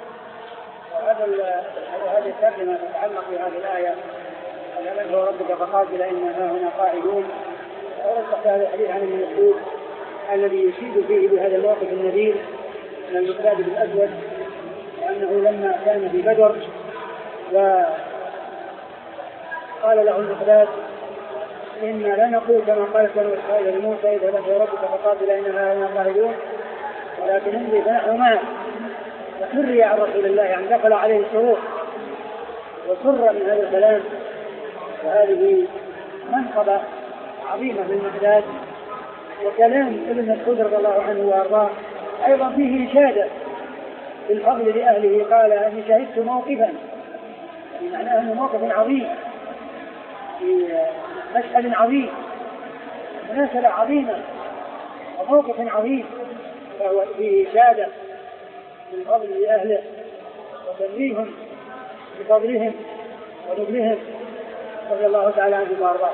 هذه الترجمة تتعلق بهذه الآية: فاذهب وربك فقاتل إنا هاهنا قاعدون. ورد هذا الحديث عن ابن مسعود الذي يشيد فيه بهذا الموقف النبيل من المقداد بالأسود، وأنه لما كان في بدر وقال له المقداد: إنا لا نقول كما قالت بنو إسرائيل لموسى: اذهب أنت وربك فقاتل إنا هاهنا قاعدون، ولكن نمضي فنحن معك. فسري عن رسول الله، يعني دخل عليه السرور وسر من هذا الكلام. وهذه منقبة عظيمة للمقداد. وكلام ابن مسعود رضي الله عنه وارضاه ايضا فيه إشادة بالفضل لأهله. قال: اني شهدت موقفا، يعني انه موقف عظيم في مشهد عظيم، مناسبة عظيمة وموقف عظيم، فهو فيه إشادة بالفضل لأهله وتنويهم بفضلهم ونبلهم رضي الله تعالى عنهم وارضاه.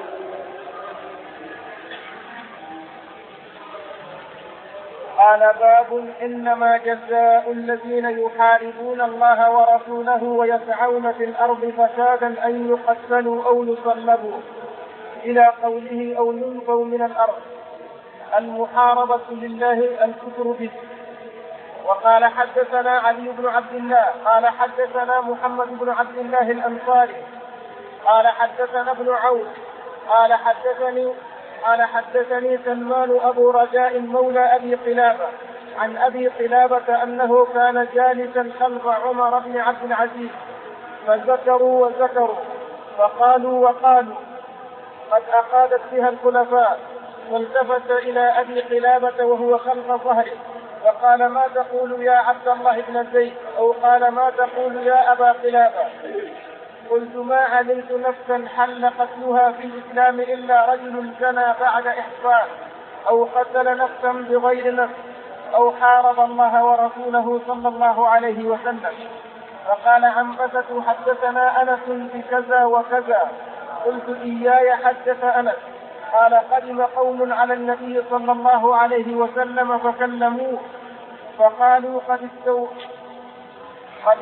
قال: باب إنما جزاء الذين يحاربون الله ورسوله ويسعون في الأرض فسادا أن يقتلوا أو يصلبوا، إلى قوله: أو ينفوا من الأرض. المحاربة لله الكفر به. وقال: حدثنا علي بن عبد الله قال حدثنا محمد بن عبد الله الأنصاري قال حدثنا ابن عون قال حدثني قال حدثني سلمان أبو رجاء مولى أبي قلابة عن أبي قلابة أنه كان جالسا خلف عمر بن عبد العزيز فذكروا وذكروا فقالوا وقالوا قد أقادت بها الخلفاء. والتفت إلى أبي قلابة وهو خلف ظهره فقال ما تقول يا عبد الله بن زيد؟ أو قال ما تقول يا أبا قلابة؟ قلت ما علمت نفسا حل قتلها في الإسلام إلا رجل زنى بعد إحصان أو قتل نفسا بغير نفس أو حارب الله ورسوله صلى الله عليه وسلم. فقال عنبسة حدثنا أنس بكذا وكذا. قلت إياي حدث أنس. قال قدم قوم على النبي صلى الله عليه وسلم فكلموه فقالوا قد استو قد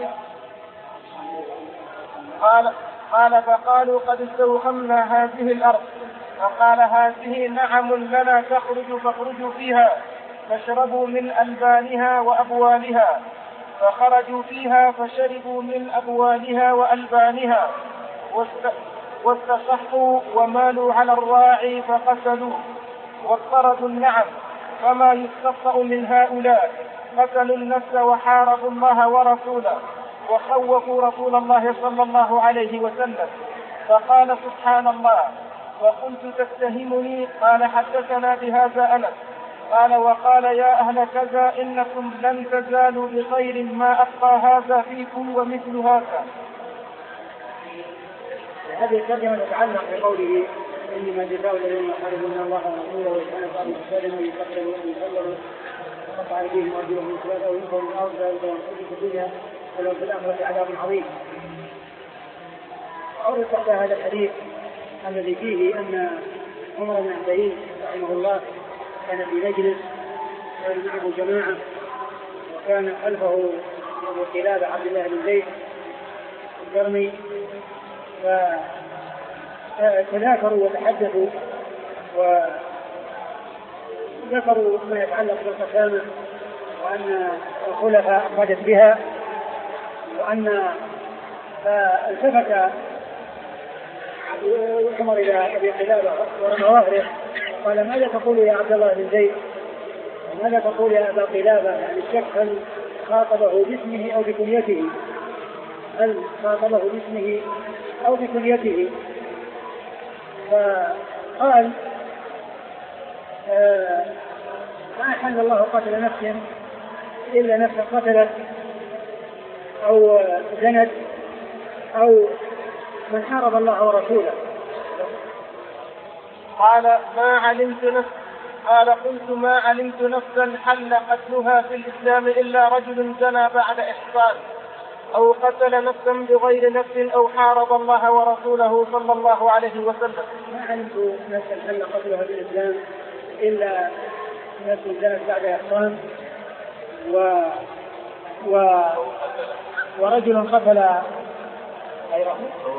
قال قال فقالوا قد استوخمنا هذه الأرض. فقال هذه نعم لنا تخرج فاخرجوا فيها فاشربوا من ألبانها وأبوالها. فخرجوا فيها فشربوا من أبوالها وألبانها واستصحوا ومالوا على الراعي فقتلوه واضطردوا النعم. فما يستطأ من هؤلاء قتلوا النفس وحاربوا الله ورسوله وخوفوا رسول الله صلى الله عليه وسلم. فقال سبحان الله. فقلت تتهمني؟ قال حدثنا بهذا أنس. قال وقال يا أهل كذا إنكم لن تزالوا بخير ما أبقى هذا فيكم ومثل هذا. هذه الترجمة تتعلق بقوله إنما جزاء الذين يحاربون الله ورسوله ويسألون بعض الكفار ويقتلوا ويصلوا وقطع أيديهم وأرجلهم من خلاف أو ينفوا من الأرض ذلك ينفذ في الدنيا ولو في الآخرة عذاب عظيم. أورد تحت هذا الحديث الذي فيه أن عمر بن عبد العزيز رحمه الله كان في مجلس كان معه جماعة وكان خلفه أبو قلابة عبد الله بن زيد الجرمي فتذاكروا وتحدثوا وذكروا ما يتعلق بالقسامة وأن الخلفاء أخذت بها وأن التفت عمر إلى أبي قلابة ورمى ظهره قال ماذا تقول يا عبد الله بن زيد؟ ماذا تقول يا أبا قلابة؟ يعني الشك هل خاطبه باسمه أو بكنيته؟ هل خاطبه باسمه أو بكنيته؟ فقال آه ما أحل الله قتل نفس إلا نفس قتلت أو زنت أو من حارب الله ورسوله. قال ما علمت نفس قال قلت ما علمت نفسا حل قتلها في الإسلام إلا رجل زنى بعد إحصان أو قتل نفسا بغير نفس أو حارب الله ورسوله صلى الله عليه وسلم. ما علمت نفسا حل قتلها في الإسلام إلا نفس زنت بعد إحصان و... و... ورجل قتل غيره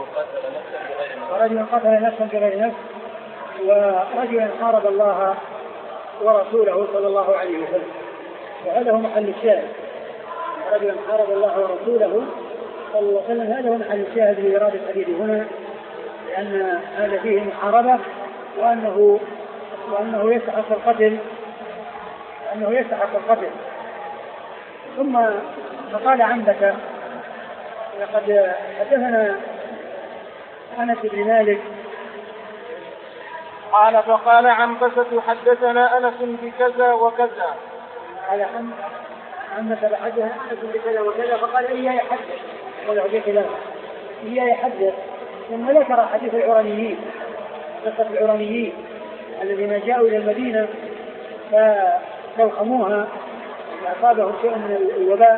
ورجل قتل نفسا بغير نفس ورجل حارب الله ورسوله صلى الله عليه وسلم. وهذا هو محل الشاهد. رجل حارب الله ورسوله صلى الله عليه وسلم هذا هو محل الشاهد لإرادة الحديث هنا لأن هذا فيه محاربة وأنه وأنه يستحق القتل وأنه يستحق القتل. ثم فقال عنبسة لقد حدثنا أنس بن مالك قال فقال عنبسة حدثنا أنس بكذا وكذا. على عنبسة حدثنا أنس بكذا وكذا فقال إياه يحدث ولا خلاف إياه يحدث. ثم ذكر حديث العرانيين قصة العرانيين الذين جاءوا إلى المدينة فاستوخموها وأصابهم شيء من الوباء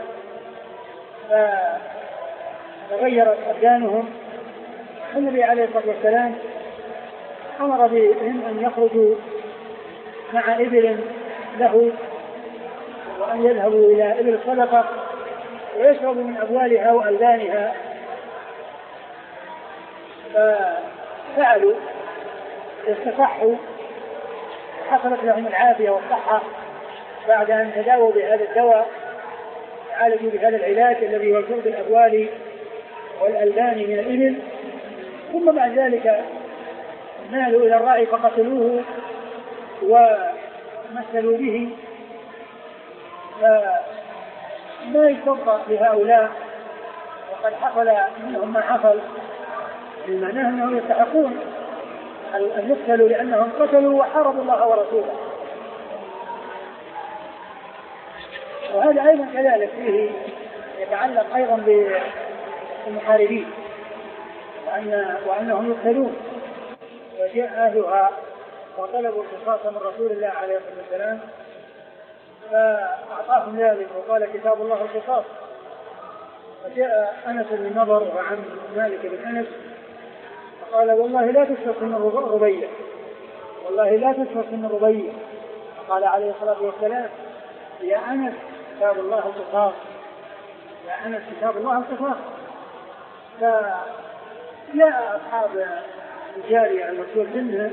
فتغيرت أبدانهم. النبي عليه الصلاة والسلام أمر بهم أن يخرجوا مع إبل له وأن يذهبوا إلى إبل الصدقة ويشربوا من أبوالها وألبانها. ففعلوا استصحوا حصلت لهم العافية والصحة بعد أن تداووا بهذا الدواء عالجوا بهذا العلاج الذي هو شرب الأبوال والألبان من الإبل. ثم بعد ذلك مالوا إلى الراعي فقتلوه ومثلوا به. فما يستطاع لهؤلاء وقد حصل منهم ما حصل، معناه أنهم يستحقون أن يقتلوا لأنهم قتلوا وحاربوا الله ورسوله. وهذا أيضا كذلك فيه يتعلق أيضا بالمحاربين وأن وأنهم يقتلون، وجاء أهلها وطلبوا القصاص من رسول الله عليه الصلاة والسلام فأعطاهم ذلك وقال كتاب الله القصاص. فجاء أنس بن نضر وعن مالك بن أنس فقال والله لا تشفق من ربيع، والله لا تشفق من ربيع. قال عليه الصلاة والسلام يا أنس كتاب الله القصاص، يا أنس كتاب الله القصاص. فجاء أصحاب الجارية المسؤول منها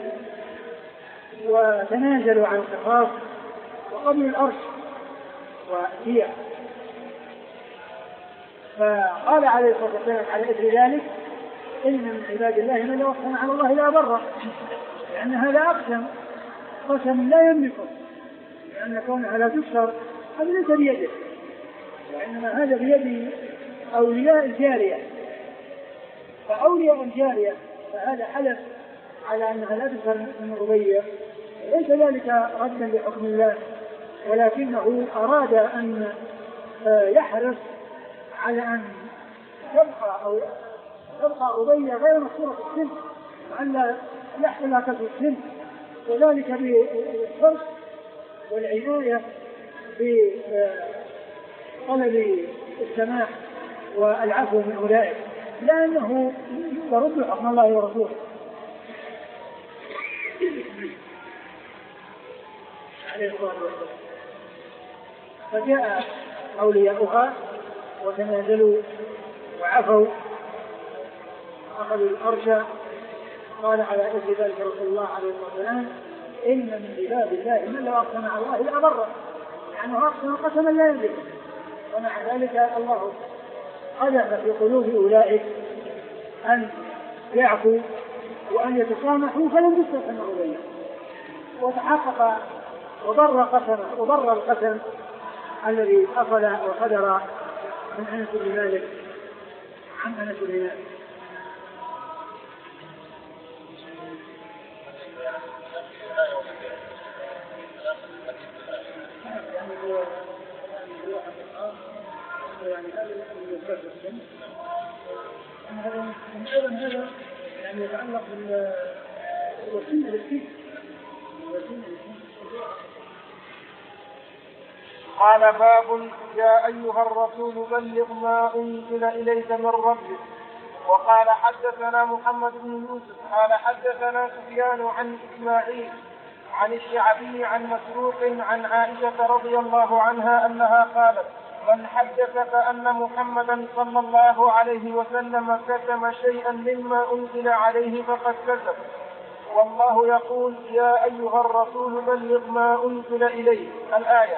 وتنازلوا عن القصاص وقبلوا الأرش وهي. فقال عليه الصلاة والسلام على إثر ذلك إن من عباد الله من لو أقسم على الله لا بره، لأن هذا أقسم قسم لا يملكه، لأن كونها لا تكسر هذا ليس بيده، وإنما هذا بيد أولياء الجارية. فأولياء الجارية فهذا حلف على أنها لا تكسر من ربيع، ليس ذلك ردا لحكم الله، ولكنه أراد أن يحرص على أن تبقى أو تبقى ربيع غير مكسورة في السن، وأن يحصل لها كسر السن، وذلك بالحرص والعناية بطلب السماح والعفو من أولئك، لأنه يرد حكم الله ورسوله. فجاء أولياؤها وتنازلوا وعفوا أخذوا الأرش. قال على إثر ذلك رسول الله عليه الصلاة والسلام إن من عباد الله من لو أقسم على الله لا بره، لأنه أقسم قسما لا يملك. ومع ذلك الله قذف في قلوب أولئك أن يعفوا وأن يتسامحوا فلم يستسمحوا إليه، وتحقق وضر قسمه وضر القسم الذي حصل وقدر من أنس بن مالك عن أنس بن مالك. يعني هذا من الكفر السن، هذا من أيضا هذا يعني يتعلق بالوسيلة للكفر. قال باب يا أيها الرسول بلغ ما أنزل إليك من ربك. وقال حدثنا محمد بن يوسف قال حدثنا سفيان عن إسماعيل عن الشعبي عن مسروق عن عائشة رضي الله عنها أنها قالت من حدثك أن محمدا صلى الله عليه وسلم كتم شيئا مما أنزل عليه فقد كذب، والله يقول يا أيها الرسول بلغ ما أنزل إليك. الآية.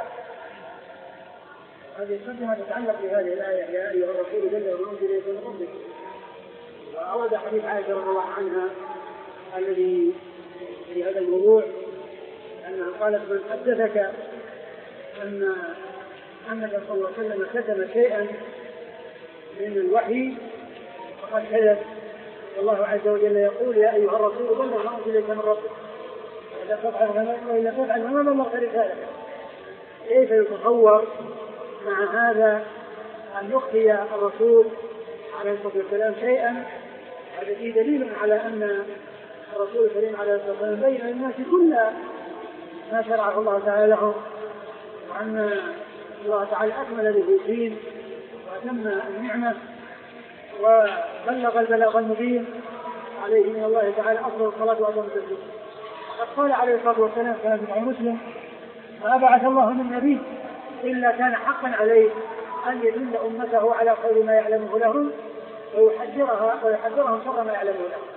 هذه الكلمة تتعلق بهذه الآية يا أيها الرسول بلغ ما أنزل إليك من ربك. وأورد حديث عائشة رضي الله عنها الذي في هذا الموضوع أنها قالت من حدثك أن محمد صلى الله عليه وسلم كتم شيئا من الوحي فقد كذب، والله عز وجل يقول يا أيها الرسول بلغ ما أنزل إليك من ربك وإذا تفعل وإذا تفعل فما بلغت رسالته. كيف يتصور مع هذا أن يخفي الرسول عليه الصلاة والسلام شيئا؟ هذا فيه دليل على أن الرسول الكريم عليه الصلاة والسلام بين للناس كل ما شرعه الله تعالى لهم، وأن الله تعالى أكمل به الدين وأتم النعمة وبلغ البلاغ المبين عليه من الله تعالى أفضل الصلاة وأتم التسليم. قد قال عليه الصلاة والسلام كما في مسلم ما بعث الله من نبي إلا كان حقا عليه أن يدل أمته على خير ما يعلمه لهم ويحذرها ويحذرهم شر ما يعلمه لهم.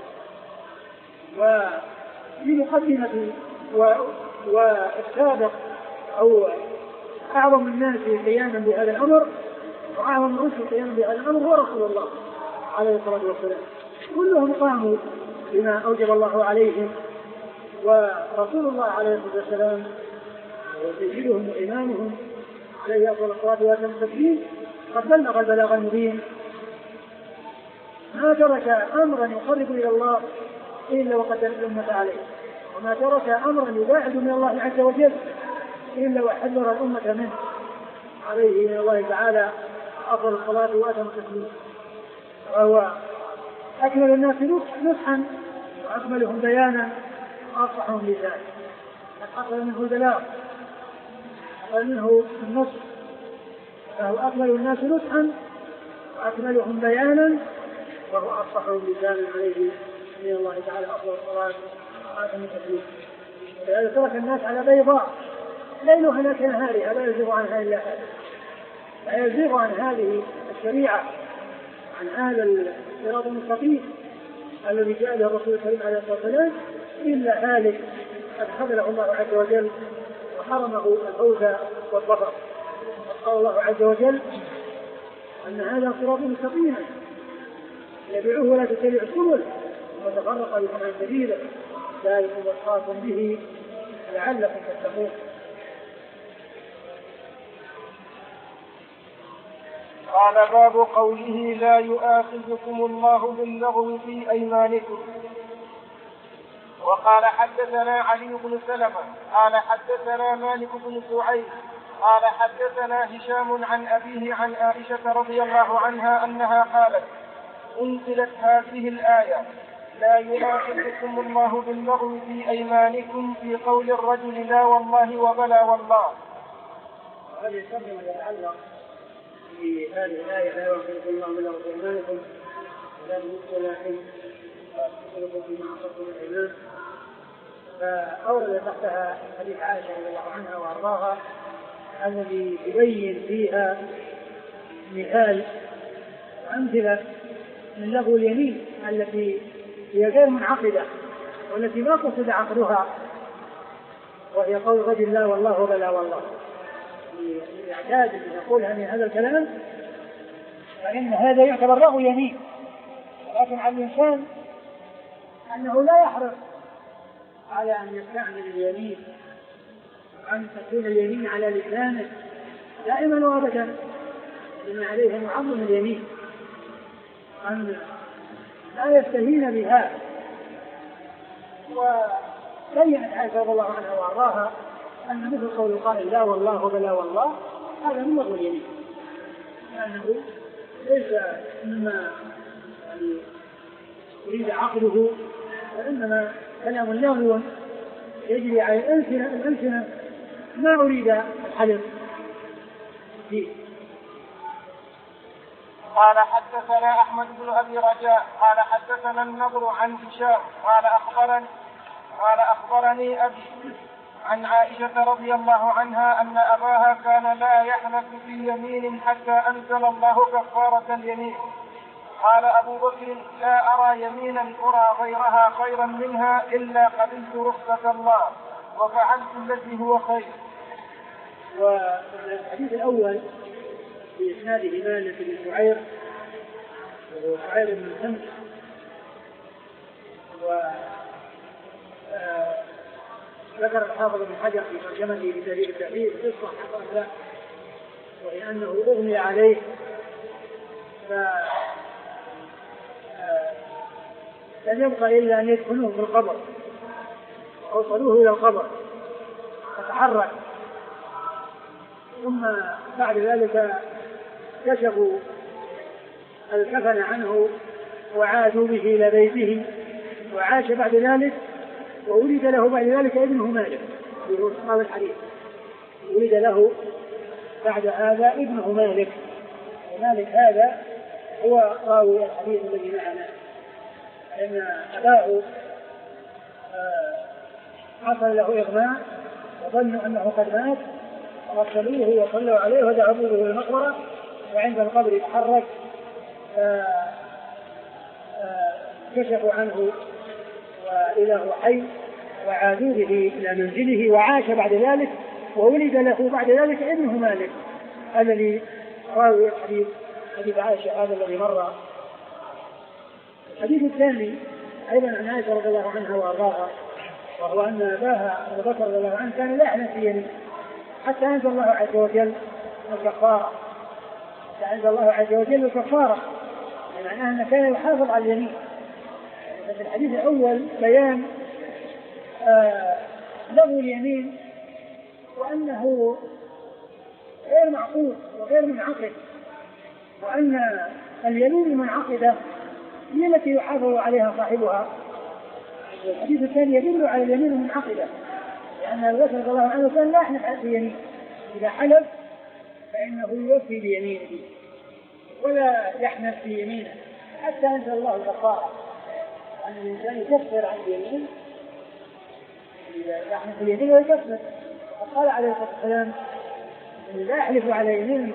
وفي مقدمة والسابق أو أعظم الناس قياما بهذا الأمر وأعظم الرسل قياما بهذا الأمر هو رسول الله عليه الصلاة والسلام. كلهم قاموا بما أوجب الله عليهم، ورسول الله عليه الصلاة والسلام وسيدهم وإمامهم عليه أفضل الصلاة والسلام قد بلغ البلاغ المبين ما ترك أمرا يقرب إلى الله إلا وقد الأمة عليه، وما ترك أمرا يباعد من الله عز وجل إلا وحذر الأمة منه عليه من الله تعالى أفضل الصلاة وأتم التسليم. وهو أكمل الناس نصحا وأكملهم بيانا وأصلحهم لسانا، حصل منه البلاغ حصل منه النصح، فهو أكمل الناس نصحا وأكملهم بيانا وهو أصلحهم لسانا عليه من الله تعالى أفضل الصلاة وآتم التسليم. ولذلك ترك الناس على بيضاء ليلها كنهارها لا يزيغ عنها إلا هذا، لا يزيغ عن هذه الشريعة عن هذا الصراط المستقيم الذي جاء به الرسول الكريم عليه الصلاة والسلام إلا هالك قد خذله الله عز وجل وحرمه الفوز والظفر. قال الله عز وجل أن هذا صراط مستقيم اتبعوه ولا تتبعوا السبل وتفرق بكم عن سبيله ذلكم وصاكم به لعلكم تتقون. قال باب قوله لا يؤاخذكم الله باللغو في أيمانكم. وقال حدثنا علي بن سلمة قال حدثنا مالك بن سعيد قال حدثنا هشام عن أبيه عن عائشة رضي الله عنها أنها قالت أنزلت هذه الآية لا يؤاخذكم الله باللغو في أيمانكم في قول الرجل لا والله وبلا والله. هذه الترجمة يتعلق في هذه الآية لا يؤاخذكم الله باللغو في أيمانكم ولا بالنسبة لكن يؤاخذكم فيما عصيتم الأيمان. فأورد تحتها حديث عائشة رضي الله عنها وأرضاها الذي يبين فيها مثال وأمثلة من لغو اليمين التي هي غير منعقدة والتي ما قصد عقدها، وهي قول رجل لا والله وبلا والله. الاعتاد الذي يقولها من هذا الكلام فإن هذا يعتبر لغو يمين، ولكن على الإنسان أنه لا يحرص على أن يستعمل اليمين وأن تكون اليمين على لسانه دائما وابدا، إن عليه أن يعظم اليمين أن لا يستهين بها. وبينت عائشة رضي الله عنها وأرضاها أن مثل قول القائل لا والله وبلا والله هذا من لغو اليمين، لأنه ليس مما يعني يريد عقله، وإنما كلام لغو يجري على الألسنة الألسنة ما أريد الحلف فيه. قال حدثنا أحمد بن أبي رجاء قال حدثنا النضر عن هشام قال أخبرني قال أخبرني أبي عن عائشة رضي الله عنها أن أباها كان لا يحلف في يمين حتى أنزل الله كفارة اليمين. قال أبو بكر لا أرى يمينا أرى غيرها خيرا منها إلا قبلت رخصة الله وفعلت الذي هو خير. والحديث الأول في إسناده مالك بن شعير وهو شعير بن سمس، وذكر الحافظ بن حجر في ترجمته بتهذيب التأثير قصة حصلت له، وهي أنه أغمي عليه لم يبقى إلا أن يدفنوه في القبر، أوصلوه إلى القبر فتحرك، ثم بعد ذلك كشفوا الكفن عنه وعادوا به إلى بيته، وعاش بعد ذلك وولد له بعد ذلك ابنه مالك في هذا الحديث، ولد له بعد هذا ابنه مالك، ومالك هذا هو راوي الحديث الذي معنا، لأن أباه حصل له إغماء وظنوا أنه قد مات وغسلوه وصلوا عليه وذهبوا به المقبرة، وعند القبر يتحرك كشفوا عنه وإذا هو حي وعادوا به إلى منزله، وعاش بعد ذلك وولد له بعد ذلك ابنه مالك الذي راوي الحديث حديث عائشة هذا الذي مر. الحديث الثاني أيضا عن عائشة رضي الله عنها وأرضاها، وهو أن أباها أبو بكر رضي الله عنه كان لا يحلف في يمين حتى أنزل الله عز وجل الكفارة، حتى أنزل الله عز وجل الكفارة معناها أنه كان يحافظ على اليمين. في الحديث الأول بيان آه لغو اليمين وأنه غير معقول وغير منعقد، وأن اليمين المنعقدة هي التي يحافظ عليها صاحبها. الحديث الثاني يدل على اليمين المنعقدة، لأن أبو بكر رضي الله عنه كان لا يحلف بيمين، إذا حلف فإنه يوفي بيمينه ولا يحنث في يمينه حتى أنزل الله الكفارة، أن الإنسان يكفر عن اليمين، يحنث في يمينه ويكفر. فقال عليه الصلاة والسلام: لا يحلف على يمين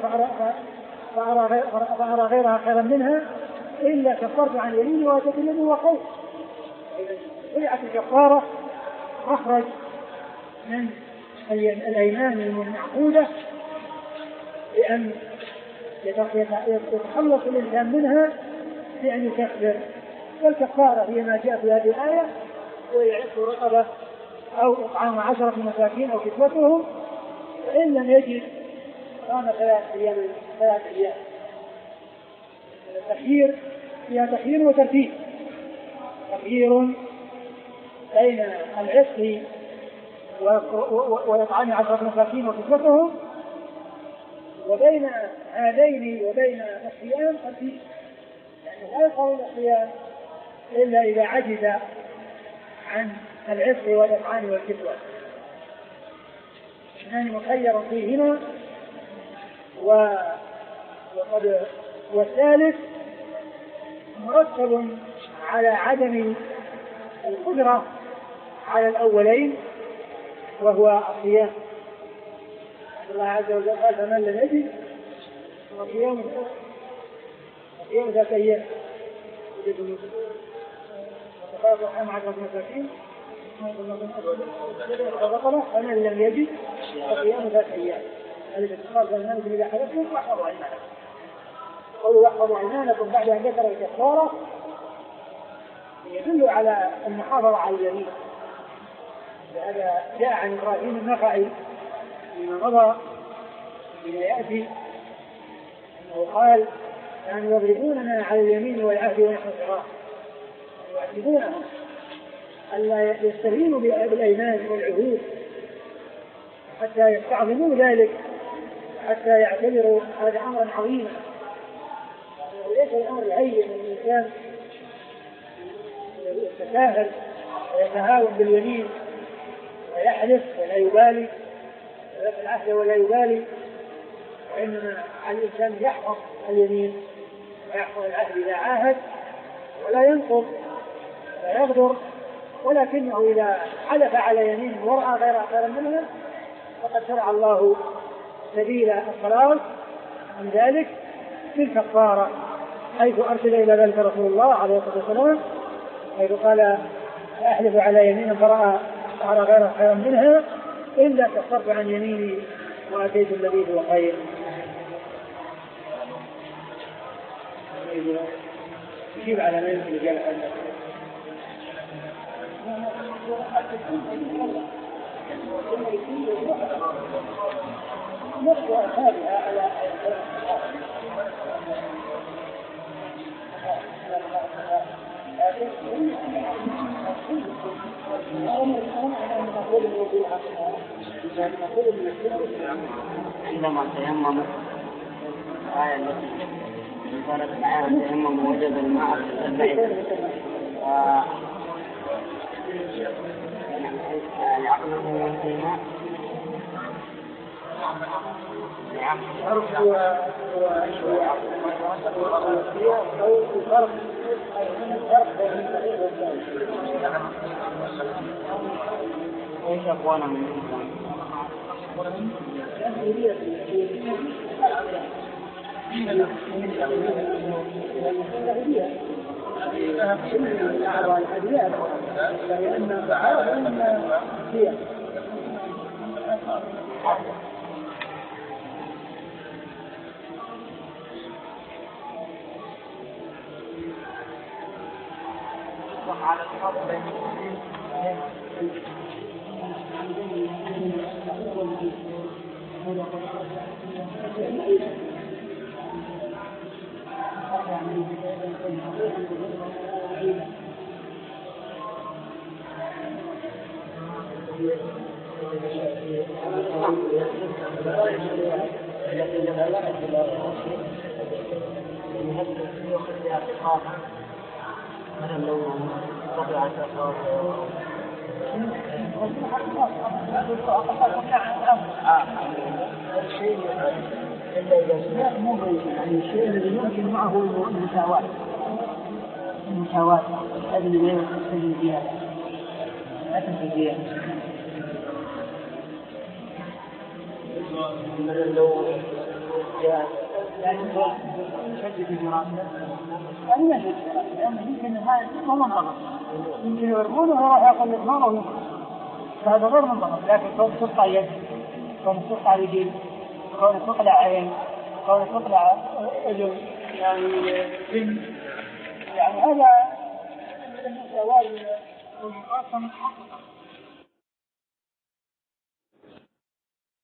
فأرى غيرها خيرا منها إلا كفرت عن يميني وأتيت اليمين وخير. شرعت الكفارة مخرج من الأيمان المعقودة بأن يتخلص الإنسان منها بأن يكفر، والكفارة هي ما جاء في هذه الآية: ويعف رقبة أو إطعام عشرة مساكين أو كسوتهم، فإن لم يجد صام ثلاث أيام ثلاث أيام. التخيير فيها تخيير وترتيب، تخيير بين العتق وإطعام عشرة مساكين وكسوتهم، وبين هذين وبين الصيام ترتيب، يعني لا يقول الصيام إلا إذا عجز عن العتق والإطعام والكسوة، اثنان مخير فيهما. وقد والثالث مرتب على عدم القدرة على الأولين وهو الصيام. الله عز وجل قال: فمن لم يجد فصيام صيام ذات أيام وتفاضل عن عشرة مساكين فمن لم يجد فصيام ذات أيام. هذه الاتصال بين الناس إذا حدثتم واحفظوا أيمانكم. قولوا واحفظوا أيمانكم بعد أن ذكر الكفارة يدل على المحافظة على اليمين. هذا جاء عن إبراهيم النخعي فيما مضى حين يأتي أنه قال: كانوا يضربوننا على اليمين والعهد ونحن صغار، يعذبونهم ألا يستهينوا بالأيمان والعهود حتى يستعظموا ذلك، حتى يعتبروا هذا أمرا عظيما. وليس الأمر الهين من الإنسان يتساهل ويتهاون باليمين ويحلف ولا يبالي ويأخذ العهد ولا يبالي، وإنما على الإنسان يحفظ اليمين ويحفظ العهد إذا عاهد ولا ينقض ولا يغدر، ولكنه إذا حلف على يمين ورأى غيرها خيرا منها فقد شرع الله سبيل الخلاص من ذلك بالكفارة، حيث أرسل إلى ذلك رسول الله عليه الصلاة والسلام، حيث قال: أحلف على يمين فرأى غيرها خيرا منها إلا كفرت عن يميني وأتيت الذي هو خير. يجيب على ما يمكن رجال الأمر. نقوى هذه على عندما تيمم الآية التي قالت معها تيمم وجد الماء في البعيد يعقله من الماء الفرق هو أو الفرق الفرق بين الصحيح والضعيف. ايش اخوانا من على الفرق بين مثلا لو طبيعة الشيء إلا مو يعني الشيء الذي يمكن معه المساواة المساواة هذه اللي يستلزم زيادة لا تنسى زيادة. مثلا لو جاء يعني شدد الجراسة يعني ما شدد لأن يمكن هذا مو منضبط يمكن يرمونه وراح يأخذ الإرمار وينقص فهذا غير منضبط. لكن كون تقطع يد كون تقطع رجل كون تقطع عين كون تقطع أذن يعني جن يعني هذا المساواة والمقاصة متحققة.